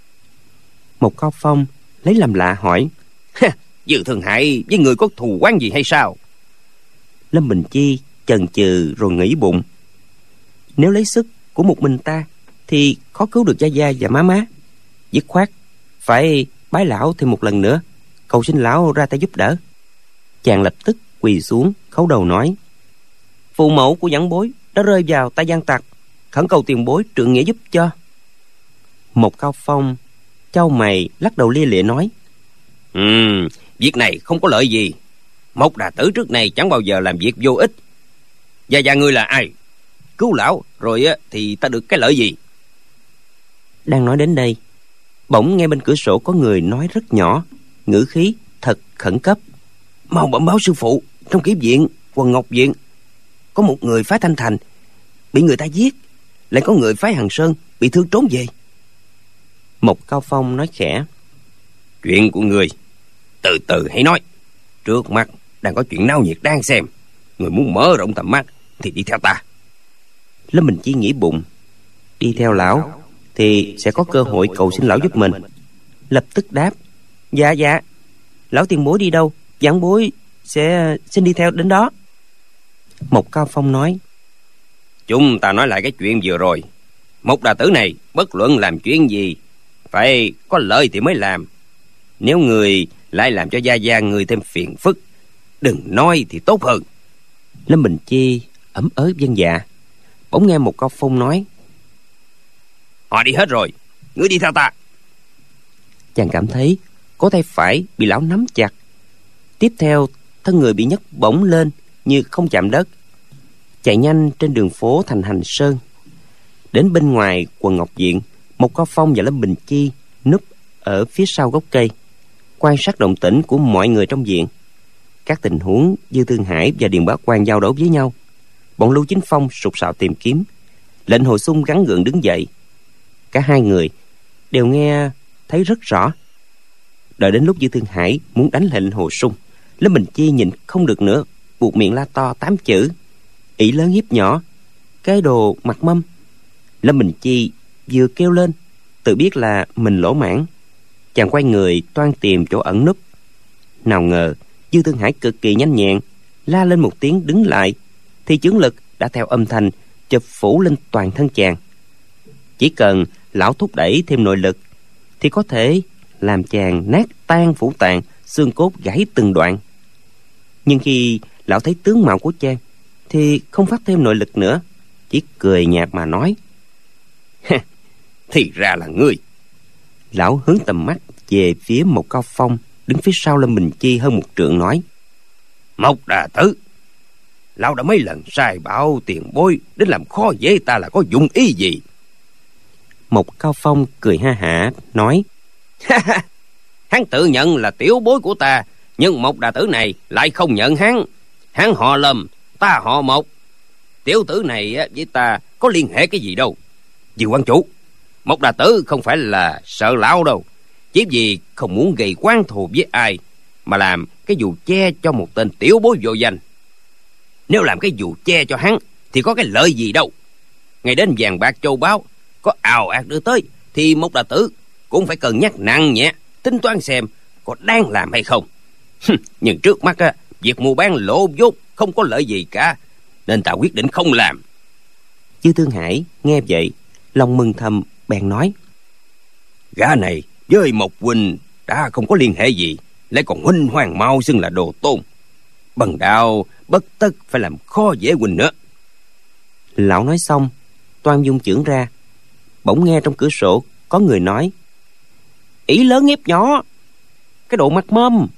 Một Cao Phong lấy làm lạ hỏi: Dư Thương Hải với người có thù oán gì hay sao? Lâm Bình Chi chần chừ rồi nghĩ bụng: Nếu lấy sức của một mình ta thì khó cứu được gia gia và má má, dứt khoát phải bái lão thêm một lần nữa, cầu xin lão ra tay giúp đỡ. Chàng lập tức quỳ xuống khấu đầu nói: Phụ mẫu của giảng bối đã rơi vào tay gian tặc, khẩn cầu tiền bối trượng nghĩa giúp cho. Một Cao Phong chau mày lắc đầu lia lịa nói: Ừ, việc này không có lợi gì. Mộc Đà Tử trước này chẳng bao giờ làm việc vô ích. Gia gia ngươi là ai? Cứu lão rồi á thì ta được cái lợi gì? Đang nói đến đây, bỗng nghe bên cửa sổ có người nói rất nhỏ, ngữ khí thật khẩn cấp: Mau bẩm báo sư phụ, trong kỹ viện Quần Ngọc Viện có một người phái Thanh Thành bị người ta giết, lại có người phái Hằng Sơn bị thương trốn về. Một Cao Phong nói khẽ: Chuyện của người từ từ hãy nói, trước mắt đang có chuyện náo nhiệt đang xem. Người muốn mở rộng tầm mắt thì đi theo ta. Lâm Bình Chi nghĩ bụng, đi theo lão thì sẽ có cơ hội cầu xin lão giúp mình, lập tức đáp: Dạ dạ, lão tiền bối đi đâu, giảng bối sẽ xin đi theo đến đó. Một Cao Phong nói: Chúng ta nói lại cái chuyện vừa rồi. Một Đà Tử này bất luận làm chuyện gì phải có lợi thì mới làm. Nếu người lại làm cho gia gia người thêm phiền phức, đừng nói thì tốt hơn. Lâm Bình Chi ẩm ớ vâng dạ. Bỗng nghe một Cao Phong nói: Họ đi hết rồi, ngươi đi theo ta. Chàng cảm thấy có tay phải bị lão nắm chặt, tiếp theo thân người bị nhấc bổng lên như không chạm đất, chạy nhanh trên đường phố thành Hành Sơn. Đến bên ngoài Quần Ngọc Viện, một Cao Phong và Lâm Bình Chi núp ở phía sau gốc cây, quan sát động tĩnh của mọi người trong viện. Các tình huống Dư Thương Hải và Điền Bá Quan giao đấu với nhau, bọn Lưu Chính Phong sục sạo tìm kiếm, Lệnh Hồ Xung gắng gượng đứng dậy. Cả hai người đều nghe thấy rất rõ. Đợi đến lúc Dư Thương Hải muốn đánh Lệnh Hồ Xung, Lâm Bình Chi nhìn không được nữa, buộc miệng la to tám chữ: ỷ lớn hiếp nhỏ, cái đồ mặt mâm. Lâm Bình Chi vừa kêu lên, tự biết là mình lỗ mãn. Chàng quay người toan tìm chỗ ẩn núp. Nào ngờ Dư Thương Hải cực kỳ nhanh nhẹn, la lên một tiếng đứng lại, thì chướng lực đã theo âm thanh chụp phủ lên toàn thân chàng. Chỉ cần lão thúc đẩy thêm nội lực thì có thể làm chàng nát tan phủ tạng, xương cốt gãy từng đoạn. Nhưng khi lão thấy tướng mạo của chàng thì không phát thêm nội lực nữa, chỉ cười nhạt mà nói: Thì ra là ngươi. Lão hướng tầm mắt về phía một Cao Phong đứng phía sau Lâm Bình Chi hơn một trượng nói: Mộc Đà Tử, lão đã mấy lần sai bảo tiền bối đến làm khó dễ ta là có dụng ý gì? Một Cao Phong cười ha hả nói: Hắn tự nhận là tiểu bối của ta, Nhưng Mộc đà tử này lại không nhận hắn. Hắn họ Lâm, ta họ Mộc. Tiểu tử này với ta có liên hệ cái gì đâu. Dì quan chủ, Mộc đà tử không phải là sợ lão đâu, chỉ vì không muốn gây oán thù với ai mà làm cái vụ che cho một tên tiểu bối vô danh. Nếu làm cái vụ che cho hắn thì có cái lợi gì đâu. Ngày đến vàng bạc châu báu có ào ạt đưa tới thì Mộc đà tử cũng phải cân nhắc nặng nhẹ, tính toán xem có đáng làm hay không. Nhưng trước mắt á, việc mua bán lỗ vốn không có lợi gì cả, nên ta quyết định không làm. Dư Thương Hải nghe vậy, lòng mừng thầm, bèn nói: Gã này với Mộc huynh đã không có liên hệ gì, lại còn huynh hoàng mau xưng là đồ tôn. Bần đạo bất tất phải làm khó dễ huynh nữa. Lão nói xong, toan dung chưởng ra, bỗng nghe trong cửa sổ có người nói: Ỷ lớn hiếp nhỏ, cái độ mặt mâm.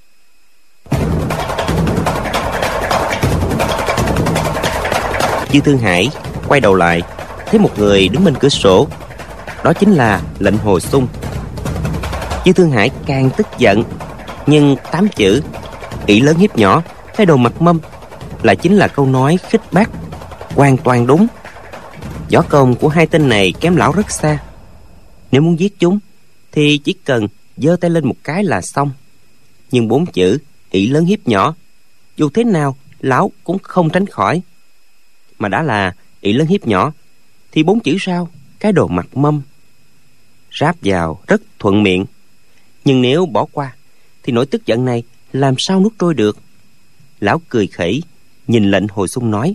Dư Thương Hải quay đầu lại, thấy một người đứng bên cửa sổ, đó chính là Lệnh Hồ Sung. Dư Thương Hải càng tức giận, nhưng tám chữ ỷ lớn hiếp nhỏ, cái đồ mặt mâm lại chính là câu nói khích bác, hoàn toàn đúng. Võ công của hai tên này kém lão rất xa. Nếu muốn giết chúng thì chỉ cần giơ tay lên một cái là xong. Nhưng bốn chữ ỷ lớn hiếp nhỏ, dù thế nào lão cũng không tránh khỏi. Mà đã là ỷ lớn hiếp nhỏ thì bốn chữ sau, cái đồ mặt mâm, ráp vào rất thuận miệng. Nhưng nếu bỏ qua thì nỗi tức giận này làm sao nuốt trôi được. Lão cười khẩy nhìn Lệnh Hồ Sung nói: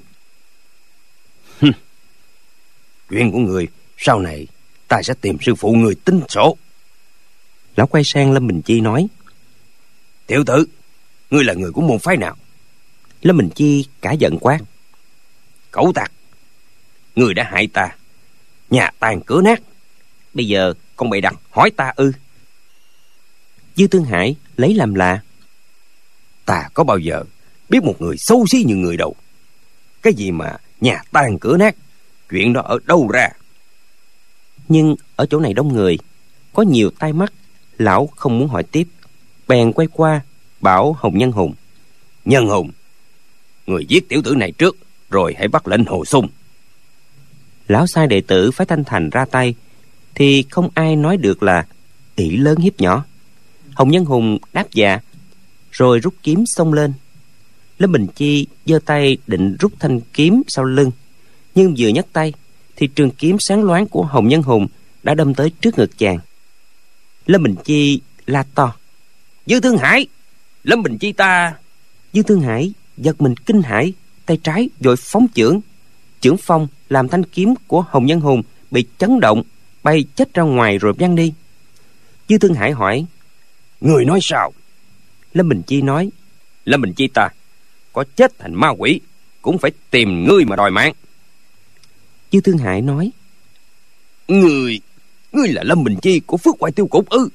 Chuyện của người sau này ta sẽ tìm sư phụ người tính sổ. Lão quay sang Lâm Bình Chi nói: Tiểu tử, ngươi là người của môn phái nào? Lâm Bình Chi cả giận quát: Cẩu tặc, ngươi đã hại ta, nhà tan cửa nát, bây giờ còn bày đặt hỏi ta ư? Dư Thương Hải lấy làm lạ: Ta có bao giờ biết một người xấu xí như người đâu. Cái gì mà nhà tan cửa nát, chuyện đó ở đâu ra? Nhưng ở chỗ này đông người, có nhiều tai mắt, lão không muốn hỏi tiếp, bèn quay qua bảo Hồng Nhân Hùng: Nhân Hùng, người giết tiểu tử này trước, rồi hãy bắt Lệnh Hồ Sung. Lão sai đệ tử phái Thanh Thành ra tay thì không ai nói được là ỷ lớn hiếp nhỏ. Hồng Nhân Hùng đáp dạ, rồi rút kiếm xông lên. Lâm Bình Chi giơ tay định rút thanh kiếm sau lưng, nhưng vừa nhấc tay thì trường kiếm sáng loáng của Hồng Nhân Hùng đã đâm tới trước ngực chàng. Lâm Bình Chi la to: Dư Thương Hải, Lâm Bình Chi ta! Dư Thương Hải giật mình kinh hãi, tay trái vội phóng chưởng. Chưởng phong làm thanh kiếm của Hồng Nhân Hùng bị chấn động, bay chết ra ngoài rồi văng đi. Dư Thương Hải hỏi: Người nói sao? Lâm Bình Chi nói: Lâm Bình Chi ta có chết thành ma quỷ cũng phải tìm ngươi mà đòi mạng. Dư Thương Hải nói: Ngươi, ngươi là Lâm Bình Chi của Phước Hoài Tiêu Cục ư?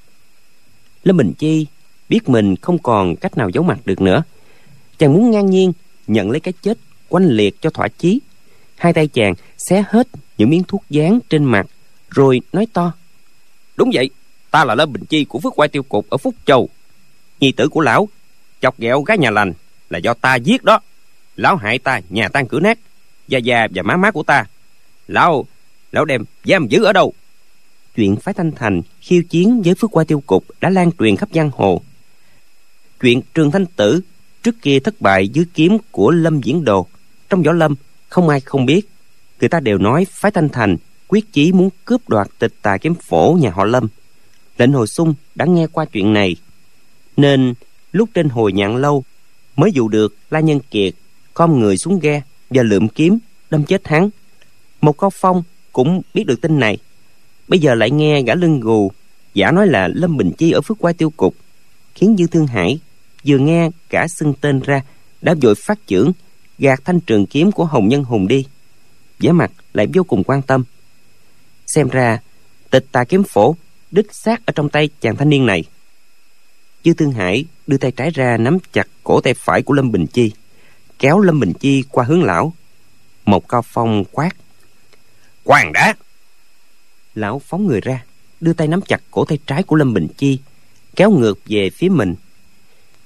Lâm Bình Chi biết mình không còn cách nào giấu mặt được nữa, chàng muốn ngang nhiên nhận lấy cái chết oanh liệt cho thỏa chí. Hai tay chàng xé hết những miếng thuốc dán trên mặt, rồi nói to: Đúng vậy, ta là Lâm Bình Chi của Phước Hoài Tiêu Cục ở Phúc Châu. Nhi tử của lão chọc ghẹo gái nhà lành là do ta giết đó. Lão hại ta nhà tan cửa nát, gia gia và má má của ta. Lão, lão đem giam giữ ở đâu? Chuyện phái Thanh Thành khiêu chiến với Phước Hoài Tiêu Cục đã lan truyền khắp giang hồ. Chuyện Trường Thanh Tử trước kia thất bại dưới kiếm của Lâm Diễn Đồ, trong võ lâm không ai không biết. Người ta đều nói phái Thanh Thành quyết chí muốn cướp đoạt tịch tà kiếm phổ nhà họ Lâm. Lệnh Hồ Sung đã nghe qua chuyện này, nên lúc trên Hồi Nhạn Lâu mới dụ được La Nhân Kiệt khom người xuống ghe và lượm kiếm đâm chết hắn. Một Cao Phong cũng biết được tin này, bây giờ lại nghe gã lưng gù giả nói là Lâm Bình Chi ở Phước Hoài Tiêu Cục, khiến Dư Thương Hải vừa nghe cả xưng tên ra đã vội phát chưởng gạt thanh trường kiếm của Hồng Nhân Hùng đi, vẻ mặt lại vô cùng quan tâm. Xem ra tịch tà kiếm phổ đích xác ở trong tay chàng thanh niên này. Dư Thương Hải đưa tay trái ra nắm chặt cổ tay phải của Lâm Bình Chi, kéo Lâm Bình Chi qua hướng lão. Một Cao Phong quát: Khoan đã! Lão phóng người ra, đưa tay nắm chặt cổ tay trái của Lâm Bình Chi, kéo ngược về phía mình.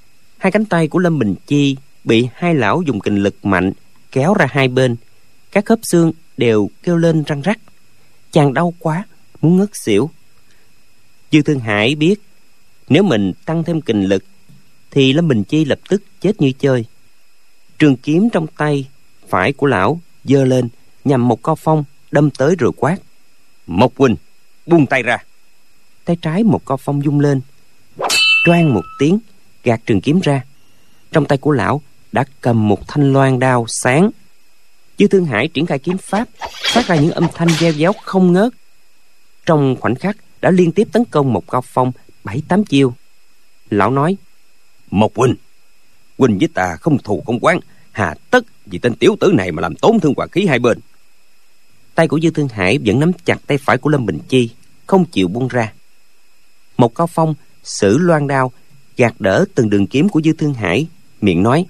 Hai cánh tay của Lâm Bình Chi bị hai lão dùng kình lực mạnh kéo ra hai bên. Các khớp xương đều kêu lên răng rắc. Chàng đau quá, muốn ngất xỉu. Dư Thương Hải biết nếu mình tăng thêm kình lực thì Lâm Bình Chi lập tức chết như chơi. Trường kiếm trong tay phải của lão giơ lên nhằm Một Cao Phong đâm tới rồi quát: Mộc huynh, buông tay ra. Tay trái Một Cao Phong vung lên, choang một tiếng gạt trường kiếm ra. Trong tay của lão đã cầm một thanh loan đao sáng. Dư Thương Hải triển khai kiếm pháp, phát ra những âm thanh reo réo không ngớt. Trong khoảnh khắc đã liên tiếp tấn công Một Cao Phong bảy tám chiêu. Lão nói: Mộc huynh, huynh với ta không thù không oán, hà tất vì tên tiểu tử này mà làm tổn thương hòa khí hai bên. Tay của Dư Thương Hải vẫn nắm chặt tay phải của Lâm Bình Chi, không chịu buông ra. Một Cao Phong sử loan đao gạt đỡ từng đường kiếm của Dư Thương Hải, miệng nói: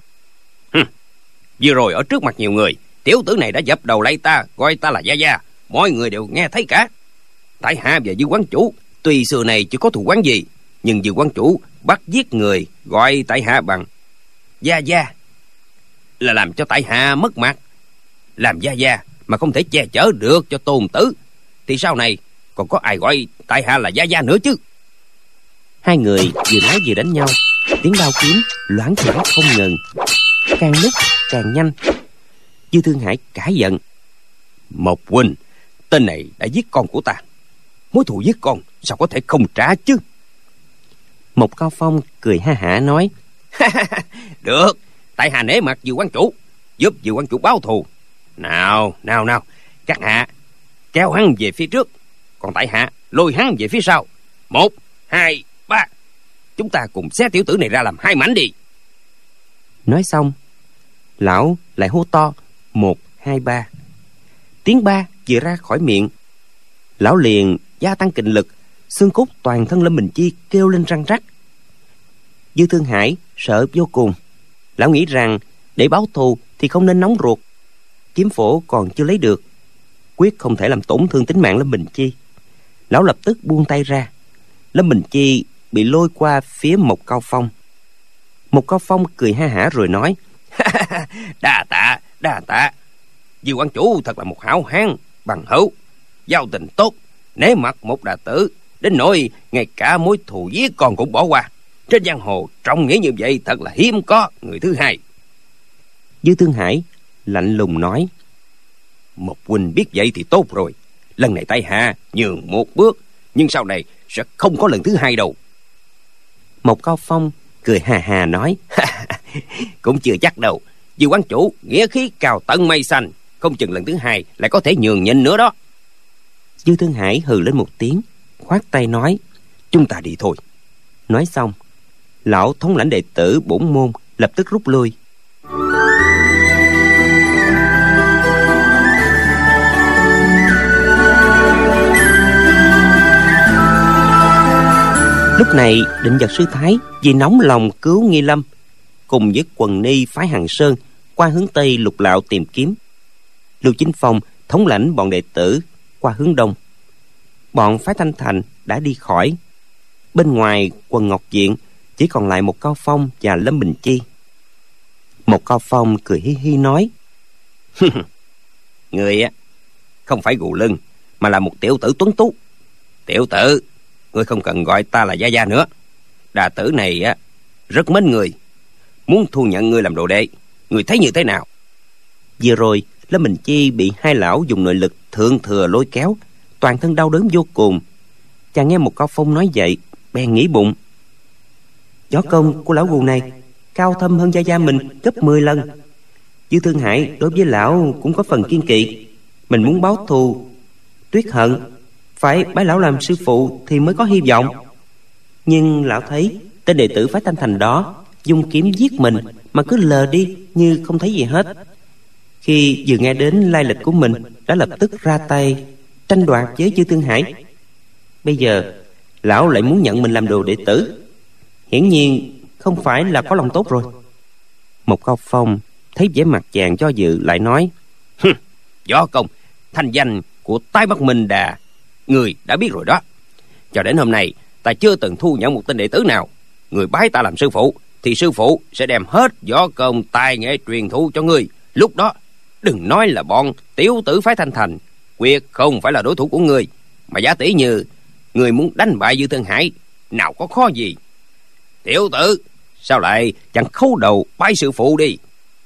Vừa rồi ở trước mặt nhiều người, tiểu tử này đã dập đầu lạy ta, gọi ta là gia gia, mọi người đều nghe thấy cả. Tại hạ và Dư quán chủ tuy xưa này chưa có thù oán gì, nhưng Dư quán chủ bắt giết người gọi tại hạ bằng gia gia là làm cho tại hạ mất mặt. Làm gia gia mà không thể che chở được cho tôn tử thì sau này còn có ai gọi tại hạ là gia gia nữa chứ. Hai người vừa nói vừa đánh nhau, tiếng đao kiếm loảng xoảng không ngừng, càng lúc càng nhanh. Dư Thương Hải cãi giận: Mộc huynh, tên này đã giết con của ta, mối thù giết con sao có thể không trả chứ. Một Cao Phong cười ha hả nói: Được, tại hạ nể mặt Dư quán chủ, giúp Dư quán chủ báo thù. Nào, nào, nào, các hạ kéo hắn về phía trước, còn tại hạ lôi hắn về phía sau. Một, hai, ba, chúng ta cùng xé tiểu tử này ra làm hai mảnh đi. Nói xong, lão lại hô to: Một, hai, ba. Tiếng ba vừa ra khỏi miệng, lão liền gia tăng kình lực. Xương cốt toàn thân Lâm Bình Chi kêu lên răng rắc. Dư Thương Hải sợ vô cùng. Lão nghĩ rằng để báo thù thì không nên nóng ruột. Kiếm phổ còn chưa lấy được, quyết không thể làm tổn thương tính mạng Lâm Bình Chi. Lão lập tức buông tay ra. Lâm Bình Chi bị lôi qua phía Một Cao Phong. Một Cao Phong cười ha hả rồi nói: Đa tạ, đa tạ. Dư quán chủ thật là một hảo hán, bằng hữu, giao tình tốt, nể mặt một đà tử, đến nỗi ngay cả mối thù giết con cũng bỏ qua. Trên giang hồ trọng nghĩa như vậy thật là hiếm có người thứ hai. Dư Thương Hải lạnh lùng nói: Một huynh biết vậy thì tốt rồi. Lần này tại hạ nhường một bước, nhưng sau này sẽ không có lần thứ hai đâu. Một Cao Phong cười hà hà nói: Cũng chưa chắc đâu. Dư quán chủ nghĩa khí cao tận mây xanh, không chừng lần thứ hai lại có thể nhường nhịn nữa đó. Dư Thương Hải hừ lên một tiếng, khoát tay nói: Chúng ta đi thôi. Nói xong, lão thống lãnh đệ tử bổn môn lập tức rút lui. Lúc này Định Vật Sư Thái vì nóng lòng cứu Nghi Lâm, cùng với quần ni phái Hằng Sơn qua hướng Tây lục lạo tìm kiếm. Lưu Chính Phong thống lãnh bọn đệ tử qua hướng Đông. Bọn phái Thanh Thành đã đi khỏi. Bên ngoài quần Ngọc Diện chỉ còn lại Một Cao Phong và Lâm Bình Chi. Một Cao Phong cười hi hi nói: Người á không phải gù lưng, mà là một tiểu tử tuấn tú. Tiểu tử, ngươi không cần gọi ta là gia gia nữa. Đà tử này á rất mến người, muốn thu nhận ngươi làm đồ đệ. Ngươi thấy như thế nào? Vừa rồi Lâm Bình Chi bị hai lão dùng nội lực thượng thừa lôi kéo, toàn thân đau đớn vô cùng. Chàng nghe Một Cao Phong nói vậy, bèn nghĩ bụng: võ công của lão gù này cao thâm hơn gia gia mình gấp mười lần. Dư Thương Hải đối với lão cũng có phần kiên kỵ. Mình muốn báo thù tuyết hận, phải bái lão làm sư phụ thì mới có hy vọng. Nhưng lão thấy tên đệ tử phái Thanh Thành đó dùng kiếm giết mình mà cứ lờ đi như không thấy gì hết. Khi vừa nghe đến lai lịch của mình, đã lập tức ra tay tranh đoạt với Dư Thương Hải. Bây giờ lão lại muốn nhận mình làm đồ đệ tử, hiển nhiên không phải là có lòng tốt rồi. Một Cao Phong thấy vẻ mặt chàng do dự, lại nói: Võ công thanh danh của Tái Bắc Minh Đà người đã biết rồi đó. Cho đến hôm nay ta chưa từng thu nhận một tên đệ tử nào. Người bái ta làm sư phụ thì sư phụ sẽ đem hết võ công tài nghệ truyền thụ cho ngươi. Lúc đó đừng nói là bọn tiểu tử phái Thanh Thành, quyết không phải là đối thủ của ngươi. Mà giả tỷ như ngươi muốn đánh bại Dư Thương Hải, nào có khó gì. Tiểu tử, sao lại chẳng khấu đầu bái sư phụ đi.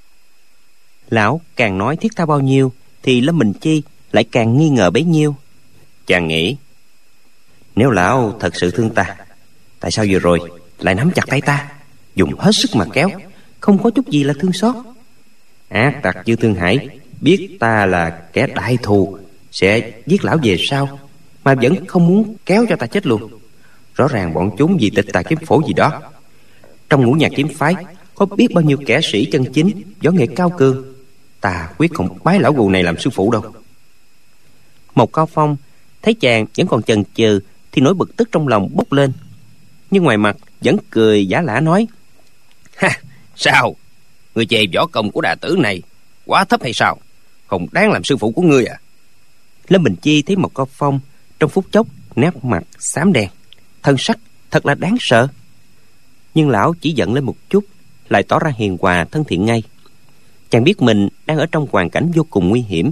Lão càng nói thiết tha bao nhiêu thì Lâm Bình Chi lại càng nghi ngờ bấy nhiêu. Chàng nghĩ, nếu lão thật sự thương ta, tại sao vừa rồi lại nắm chặt tay ta, dùng hết sức mà kéo, không có chút gì là thương xót? Ác tặc Dư Thương Hải biết ta là kẻ đại thù, sẽ giết lão về sau, mà vẫn không muốn kéo cho ta chết luôn. Rõ ràng bọn chúng vì Tịch Tà Kiếm Phổ gì đó. Trong Ngũ Nhạc Kiếm Phái có biết bao nhiêu kẻ sĩ chân chính, võ nghệ cao cường. Ta quyết không bái lão gù này làm sư phụ đâu. Một Cao Phong thấy chàng vẫn còn chần chừ thì nỗi bực tức trong lòng bốc lên, nhưng ngoài mặt vẫn cười giả lả nói: Ha, sao? Người chê võ công của đà tử này quá thấp hay sao? Không đáng làm sư phụ của ngươi à? Lâm Bình Chi thấy một Cao Phong trong phút chốc nét mặt xám đen, thân sắc thật là đáng sợ. Nhưng lão chỉ giận lên một chút, lại tỏ ra hiền hòa thân thiện ngay. Chàng biết mình đang ở trong hoàn cảnh vô cùng nguy hiểm.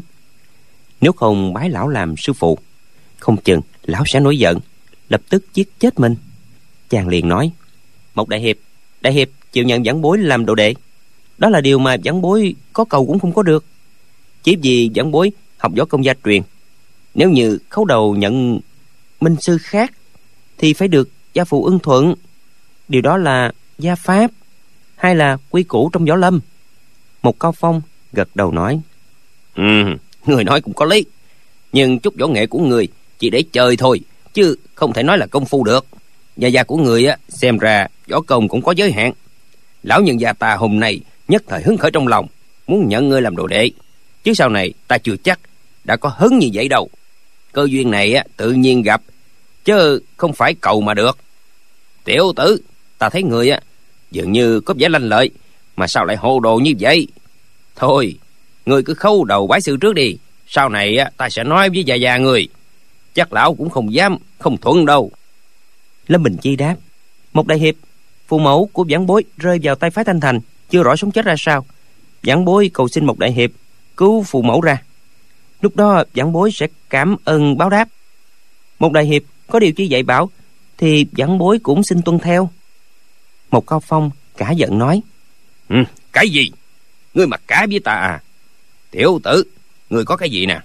Nếu không bái lão làm sư phụ, không chừng lão sẽ nổi giận, lập tức giết chết mình. Chàng liền nói: Một đại hiệp, đại hiệp chịu nhận vãn bối làm đồ đệ, đó là điều mà vãn bối có cầu cũng không có được. Chỉ vì vãn bối học võ công gia truyền, nếu như khấu đầu nhận minh sư khác thì phải được gia phụ ưng thuận. Điều đó là gia pháp hay là quy củ trong võ lâm? Một Cao Phong gật đầu nói: Ừ, người nói cũng có lý, nhưng chút võ nghệ của người chỉ để chơi thôi, chứ không thể nói là công phu được. Gia gia của người á, xem ra võ công cũng có giới hạn. Lão nhân gia ta hôm nay nhất thời hứng khởi trong lòng, muốn nhận ngươi làm đồ đệ, chứ sau này ta chưa chắc đã có hứng như vậy đâu. Cơ duyên này á, tự nhiên gặp, chứ không phải cầu mà được. Tiểu tử, ta thấy người á dường như có vẻ lanh lợi, mà sao lại hồ đồ như vậy? Thôi, ngươi cứ khấu đầu bái sư trước đi, sau này á ta sẽ nói với già già người, chắc lão cũng không dám không thuận đâu. Lâm Bình Chi đáp: Một đại hiệp, phụ mẫu của vãn bối rơi vào tay phái Thanh Thành, chưa rõ sống chết ra sao. Vãn bối cầu xin một đại hiệp cứu phụ mẫu ra, lúc đó vãn bối sẽ cảm ơn báo đáp. Một đại hiệp có điều chi dạy bảo thì vãn bối cũng xin tuân theo. Một Cao Phong cả giận nói: Ừ, cái gì? Ngươi mặc cả với ta à? Tiểu tử, ngươi có cái gì nè?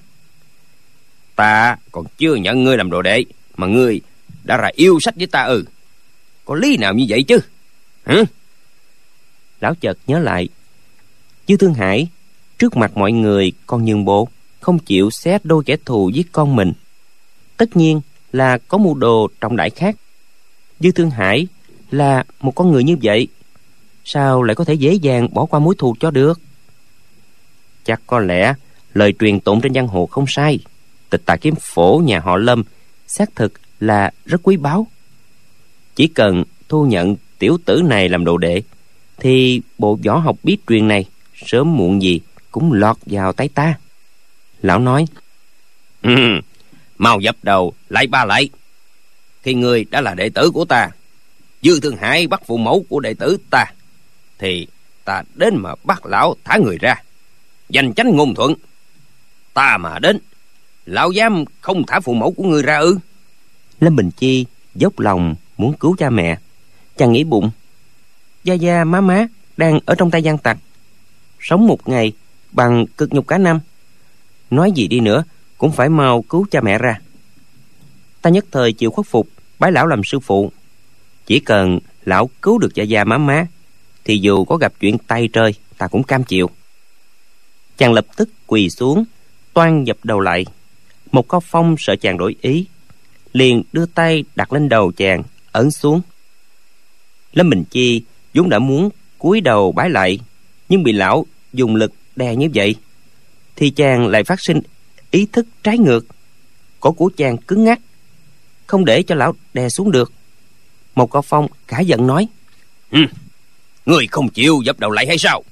Ta còn chưa nhận ngươi làm đồ đệ mà ngươi đã ra yêu sách với ta ư? Có lý nào như vậy chứ? Hả? Lão chợt nhớ lại, Dư Thương Hải trước mặt mọi người còn nhường bộ, không chịu xé đôi kẻ thù giết con mình. Tất nhiên là có mưu đồ trọng đại khác. Dư Thương Hải là một con người như vậy, sao lại có thể dễ dàng bỏ qua mối thù cho được? Chắc có lẽ lời truyền tụng trên giang hồ không sai, Tịch Tà Kiếm Phổ nhà họ Lâm xác thực là rất quý báu. Chỉ cần thu nhận tiểu tử này làm đồ đệ thì bộ võ học bí truyền này sớm muộn gì cũng lọt vào tay ta. Lão nói: Ừ, mau dập đầu lại ba lại. Khi ngươi đã là đệ tử của ta, Dư Thương Hải bắt phụ mẫu của đệ tử ta, thì ta đến mà bắt lão thả người ra, danh chánh ngôn thuận. Ta mà đến, lão dám không thả phụ mẫu của ngươi ra ư? Lâm Bình Chi dốc lòng muốn cứu cha mẹ. Chàng nghĩ bụng, gia gia má má đang ở trong tay gian tặc, sống một ngày bằng cực nhục cả năm. Nói gì đi nữa cũng phải mau cứu cha mẹ ra. Ta nhất thời chịu khuất phục, bái lão làm sư phụ. Chỉ cần lão cứu được gia gia má má thì dù có gặp chuyện tay trời ta cũng cam chịu. Chàng lập tức quỳ xuống, toan dập đầu lại. Một Cao Phong sợ chàng đổi ý, liền đưa tay đặt lên đầu chàng ấn xuống. Lâm Bình Chi vốn đã muốn cúi đầu bái lại, nhưng bị lão dùng lực đè như vậy thì chàng lại phát sinh ý thức trái ngược. Cổ của chàng cứng ngắc, không để cho lão đè xuống được. Một Cao Phong cả giận nói: Ừ, ngươi không chịu dập đầu lại hay sao?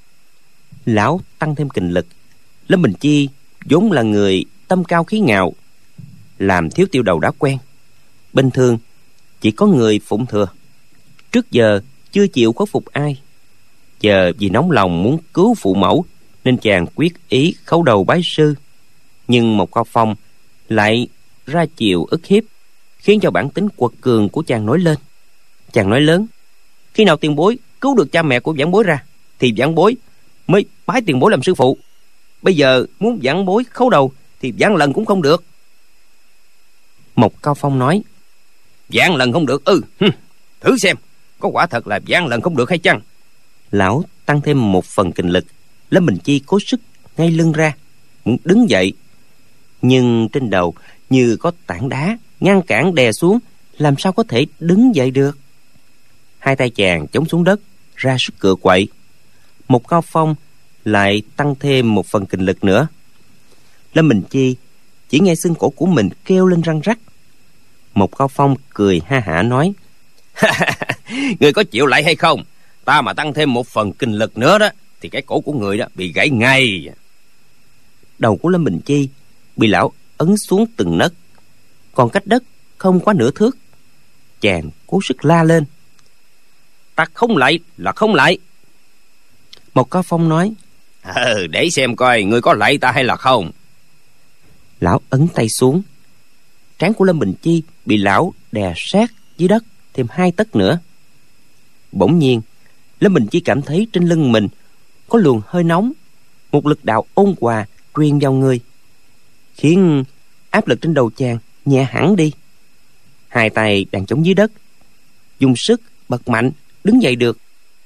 Lão tăng thêm kình lực. Lâm Bình Chi vốn là người tâm cao khí ngạo, làm thiếu tiêu đầu đã quen, bình thường chỉ có người phụng thừa. Trước giờ chưa chịu khuất phục ai. Giờ vì nóng lòng muốn cứu phụ mẫu nên chàng quyết ý khấu đầu bái sư. Nhưng một Cao Phong lại ra chiều ức hiếp, khiến cho bản tính quật cường của chàng nổi lên. Chàng nói lớn: khi nào tiền bối cứu được cha mẹ của vãn bối ra thì vãn bối mới bái tiền bối làm sư phụ. Bây giờ muốn vãn bối khấu đầu thì vạn lần cũng không được. Một Cao Phong nói: vạn lần không được ư? Ừ, thử xem có quả thật là vạn lần không được hay chăng? Lão tăng thêm một phần kình lực. Lâm Bình Chi cố sức ngay lưng ra, muốn đứng dậy, nhưng trên đầu như có tảng đá ngăn cản đè xuống, làm sao có thể đứng dậy được. Hai tay chàng chống xuống đất, ra sức cựa quậy. Một Cao Phong lại tăng thêm một phần kình lực nữa. Lâm Bình Chi chỉ nghe xương cổ của mình kêu lên răng rắc. Một Cao Phong cười ha hả nói: người có chịu lại hay không? Ta mà tăng thêm một phần kình lực nữa đó thì cái cổ của người đó bị gãy ngay. Đầu của Lâm Bình Chi bị lão ấn xuống từng nấc, còn cách đất không quá nửa thước. Chàng cố sức la lên: ta không lại là không lại. Một Cao Phong nói: ờ, để xem coi người có lại ta hay là không. Lão ấn tay xuống. Trán của Lâm Bình Chi bị lão đè sát dưới đất thêm hai tấc nữa. Bỗng nhiên Lâm Bình Chi cảm thấy trên lưng mình có luồng hơi nóng, một lực đạo ôn hòa truyền vào người, khiến áp lực trên đầu chàng nhẹ hẳn đi. Hai tay đang chống dưới đất, dùng sức bật mạnh đứng dậy được.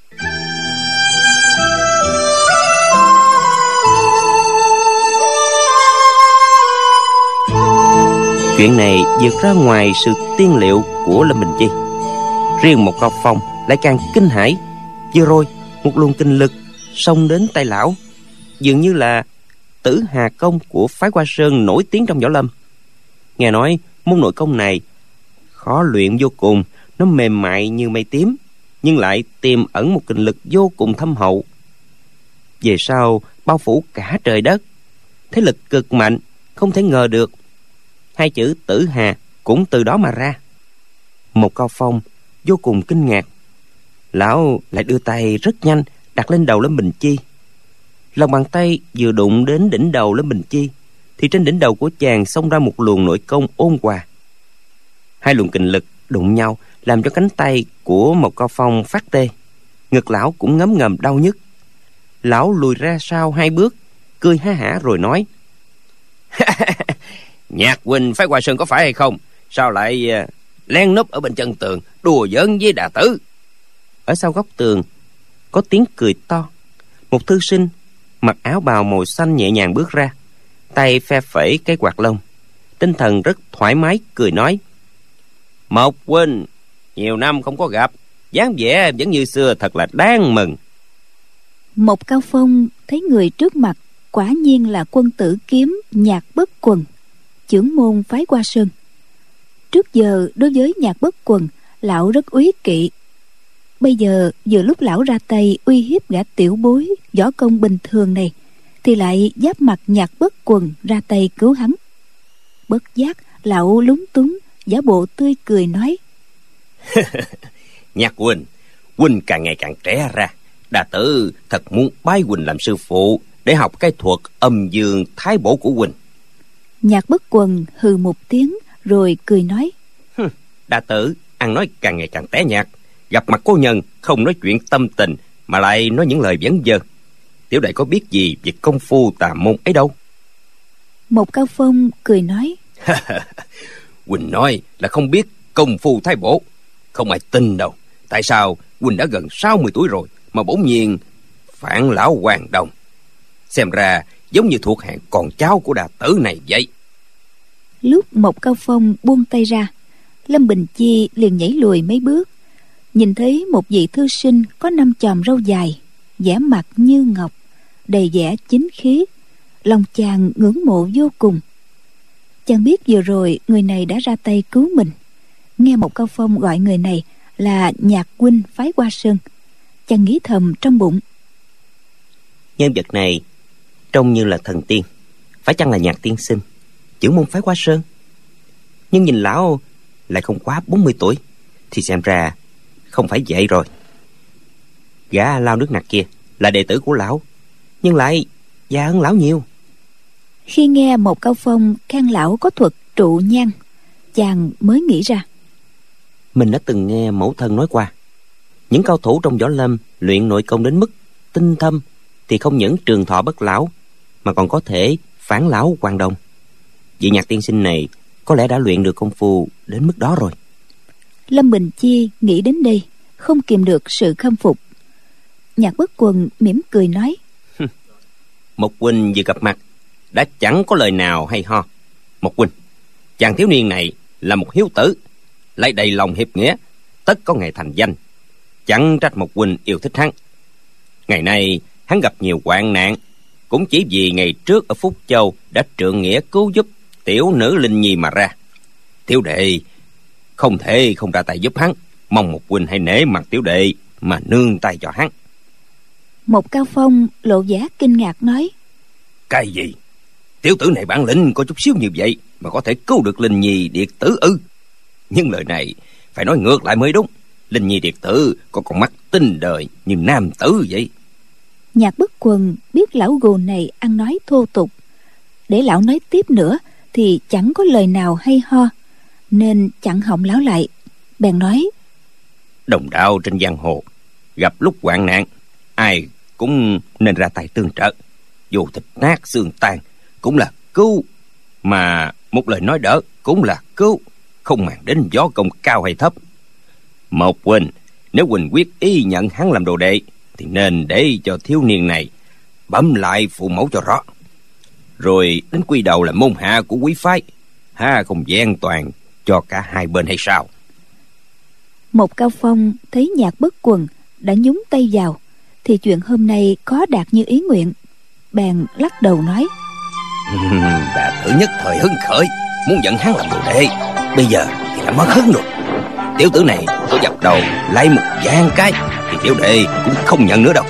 Chuyện này vượt ra ngoài sự tiên liệu của Lâm Bình Chi. Riêng một Cao Phong lại càng kinh hãi. Vừa rồi một luồng kinh lực xông đến tay lão, dường như là Tử Hà Công của phái Hoa Sơn nổi tiếng trong võ lâm. Nghe nói môn nội công này khó luyện vô cùng, nó mềm mại như mây tím, nhưng lại tiềm ẩn một kình lực vô cùng thâm hậu, về sau bao phủ cả trời đất. Thế lực cực mạnh, không thể ngờ được. Hai chữ Tử Hà cũng từ đó mà ra. Một Cao Phong vô cùng kinh ngạc. Lão lại đưa tay rất nhanh đặt lên đầu Lâm Bình Chi. Lòng bàn tay vừa đụng đến đỉnh đầu Lâm Bình Chi thì trên đỉnh đầu của chàng xông ra một luồng nội công ôn hòa. Hai luồng kình lực đụng nhau làm cho cánh tay của một Cao Phong phát tê. Ngực lão cũng ngấm ngầm đau nhức. Lão lùi ra sau hai bước, cười ha hả rồi nói: Nhạc huynh phái Hoa Sơn có phải hay không? Sao lại uh, len núp ở bên chân tường đùa giỡn với Đà Tử? Ở sau góc tường có tiếng cười to. Một thư sinh mặc áo bào màu xanh nhẹ nhàng bước ra, tay phe phẩy cái quạt lông, tinh thần rất thoải mái, cười nói: Mộc huynh, nhiều năm không có gặp, dáng vẻ vẫn như xưa, thật là đáng mừng. Một Cao Phong thấy người trước mặt quả nhiên là quân tử kiếm Nhạc Bất Quần, chưởng môn phái Hoa Sơn. Trước giờ đối với Nhạc Bất Quần, lão rất úy kỵ. Bây giờ vừa lúc lão ra tay uy hiếp gã tiểu bối võ công bình thường này, thì lại giáp mặt Nhạc Bất Quần ra tay cứu hắn. Bất giác lão lúng túng, giả bộ tươi cười nói: Nhạc huynh, huynh càng ngày càng trẻ ra. Đà Tử thật muốn bái huynh làm sư phụ để học cái thuật âm dương thái bổ của huynh. Nhạc Bất Quần hừ một tiếng rồi cười nói: Đà Tử ăn nói càng ngày càng té nhạt, gặp mặt cô nhân không nói chuyện tâm tình mà lại nói những lời vẩn vơ. Tiểu đệ có biết gì về công phu tà môn ấy đâu. Một Cao Phong cười nói: Huynh nói là không biết công phu thái bổ, không ai tin đâu. Tại sao huynh đã gần sáu mươi tuổi rồi mà bỗng nhiên phản lão hoàng đồng? Xem ra giống như thuộc hạng con cháu của Đà Tử này vậy. Lúc Một Cao Phong buông tay ra, Lâm Bình Chi liền nhảy lùi mấy bước, nhìn thấy một vị thư sinh có năm chòm râu dài, vẻ mặt như ngọc, đầy vẻ chính khí. Lòng chàng ngưỡng mộ vô cùng. Chàng biết vừa rồi người này đã ra tay cứu mình. Nghe Một Cao Phong gọi người này là Nhạc huynh phái Hoa Sơn, chàng nghĩ thầm trong bụng: nhân vật này trông như là thần tiên, phải chăng là Nhạc tiên sinh, chưởng môn phái Hoa Sơn? Nhưng nhìn lão lại không quá bốn mươi tuổi, thì xem ra không phải vậy rồi. Gã lao nước nặc kia là đệ tử của lão, nhưng lại già hơn lão nhiều. Khi nghe một Cao Phong khen lão có thuật trụ nhang, chàng mới nghĩ ra. Mình đã từng nghe mẫu thân nói qua, những cao thủ trong võ lâm luyện nội công đến mức tinh thâm thì không những trường thọ bất lão, mà còn có thể phản lão hoàn đồng. Vị Nhạc tiên sinh này có lẽ đã luyện được công phu đến mức đó rồi. Lâm Bình Chi nghĩ đến đây không kìm được sự khâm phục. Nhạc Bất Quần mỉm cười nói: Mộc huynh vừa gặp mặt đã chẳng có lời nào hay ho. Mộc huynh, chàng thiếu niên này là một hiếu tử, lại đầy lòng hiệp nghĩa, tất có ngày thành danh. Chẳng trách Mộc huynh yêu thích hắn. Ngày nay hắn gặp nhiều hoạn nạn, cũng chỉ vì ngày trước ở Phúc Châu đã trượng nghĩa cứu giúp tiểu nữ Linh Nhi mà ra. Tiểu đệ không thể không ra tay giúp hắn, mong Mộc huynh hãy nể mặt tiểu đệ mà nương tay cho hắn. Một Cao Phong lộ vẻ kinh ngạc nói: Cái gì? Tiểu tử này bản lĩnh có chút xíu như vậy mà có thể cứu được Linh Nhi điệt tử ư? Nhưng lời này phải nói ngược lại mới đúng. Linh Nhi điệt tử có con mắt tinh đời như nam tử vậy. Nhạc Bất Quần biết lão gù này ăn nói thô tục, để lão nói tiếp nữa thì chẳng có lời nào hay ho, nên chặn họng lão lại, bèn nói: Đồng đạo trên giang hồ, gặp lúc hoạn nạn, ai cũng nên ra tay tương trợ. Dù thịt nát xương tan cũng là cứu, mà một lời nói đỡ cũng là cứu, không màng đến võ công cao hay thấp. Một huynh, nếu huynh quyết ý nhận hắn làm đồ đệ thì nên để cho thiếu niên này bấm lại phụ mẫu cho rõ, rồi đến quy đầu là môn hạ của quý phái, ha không gian toàn cho cả hai bên hay sao? Một Cao Phong thấy Nhạc Bất Quần đã nhúng tay vào thì chuyện hôm nay có đạt như ý nguyện, bèn lắc đầu nói: Đã thử nhất thời hứng khởi muốn dẫn hắn làm đồ đệ, bây giờ thì đã mất hứng rồi. Tiểu tử này có dập đầu lấy một vạn cái thì tiểu đệ cũng không nhận nữa đâu.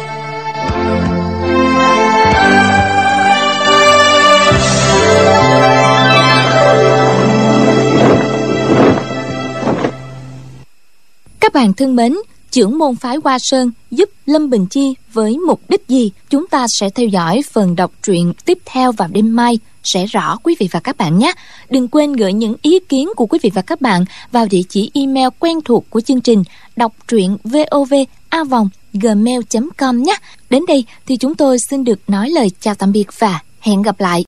Các bạn thân mến, trưởng môn phái Hoa Sơn giúp Lâm Bình Chi với mục đích gì? Chúng ta sẽ theo dõi phần đọc truyện tiếp theo vào đêm mai sẽ rõ quý vị và các bạn nhé. Đừng quên gửi những ý kiến của quý vị và các bạn vào địa chỉ email quen thuộc của chương trình đọc truyện vov a vòng gmail chấm com nhé. Đến đây thì chúng tôi xin được nói lời chào tạm biệt và hẹn gặp lại.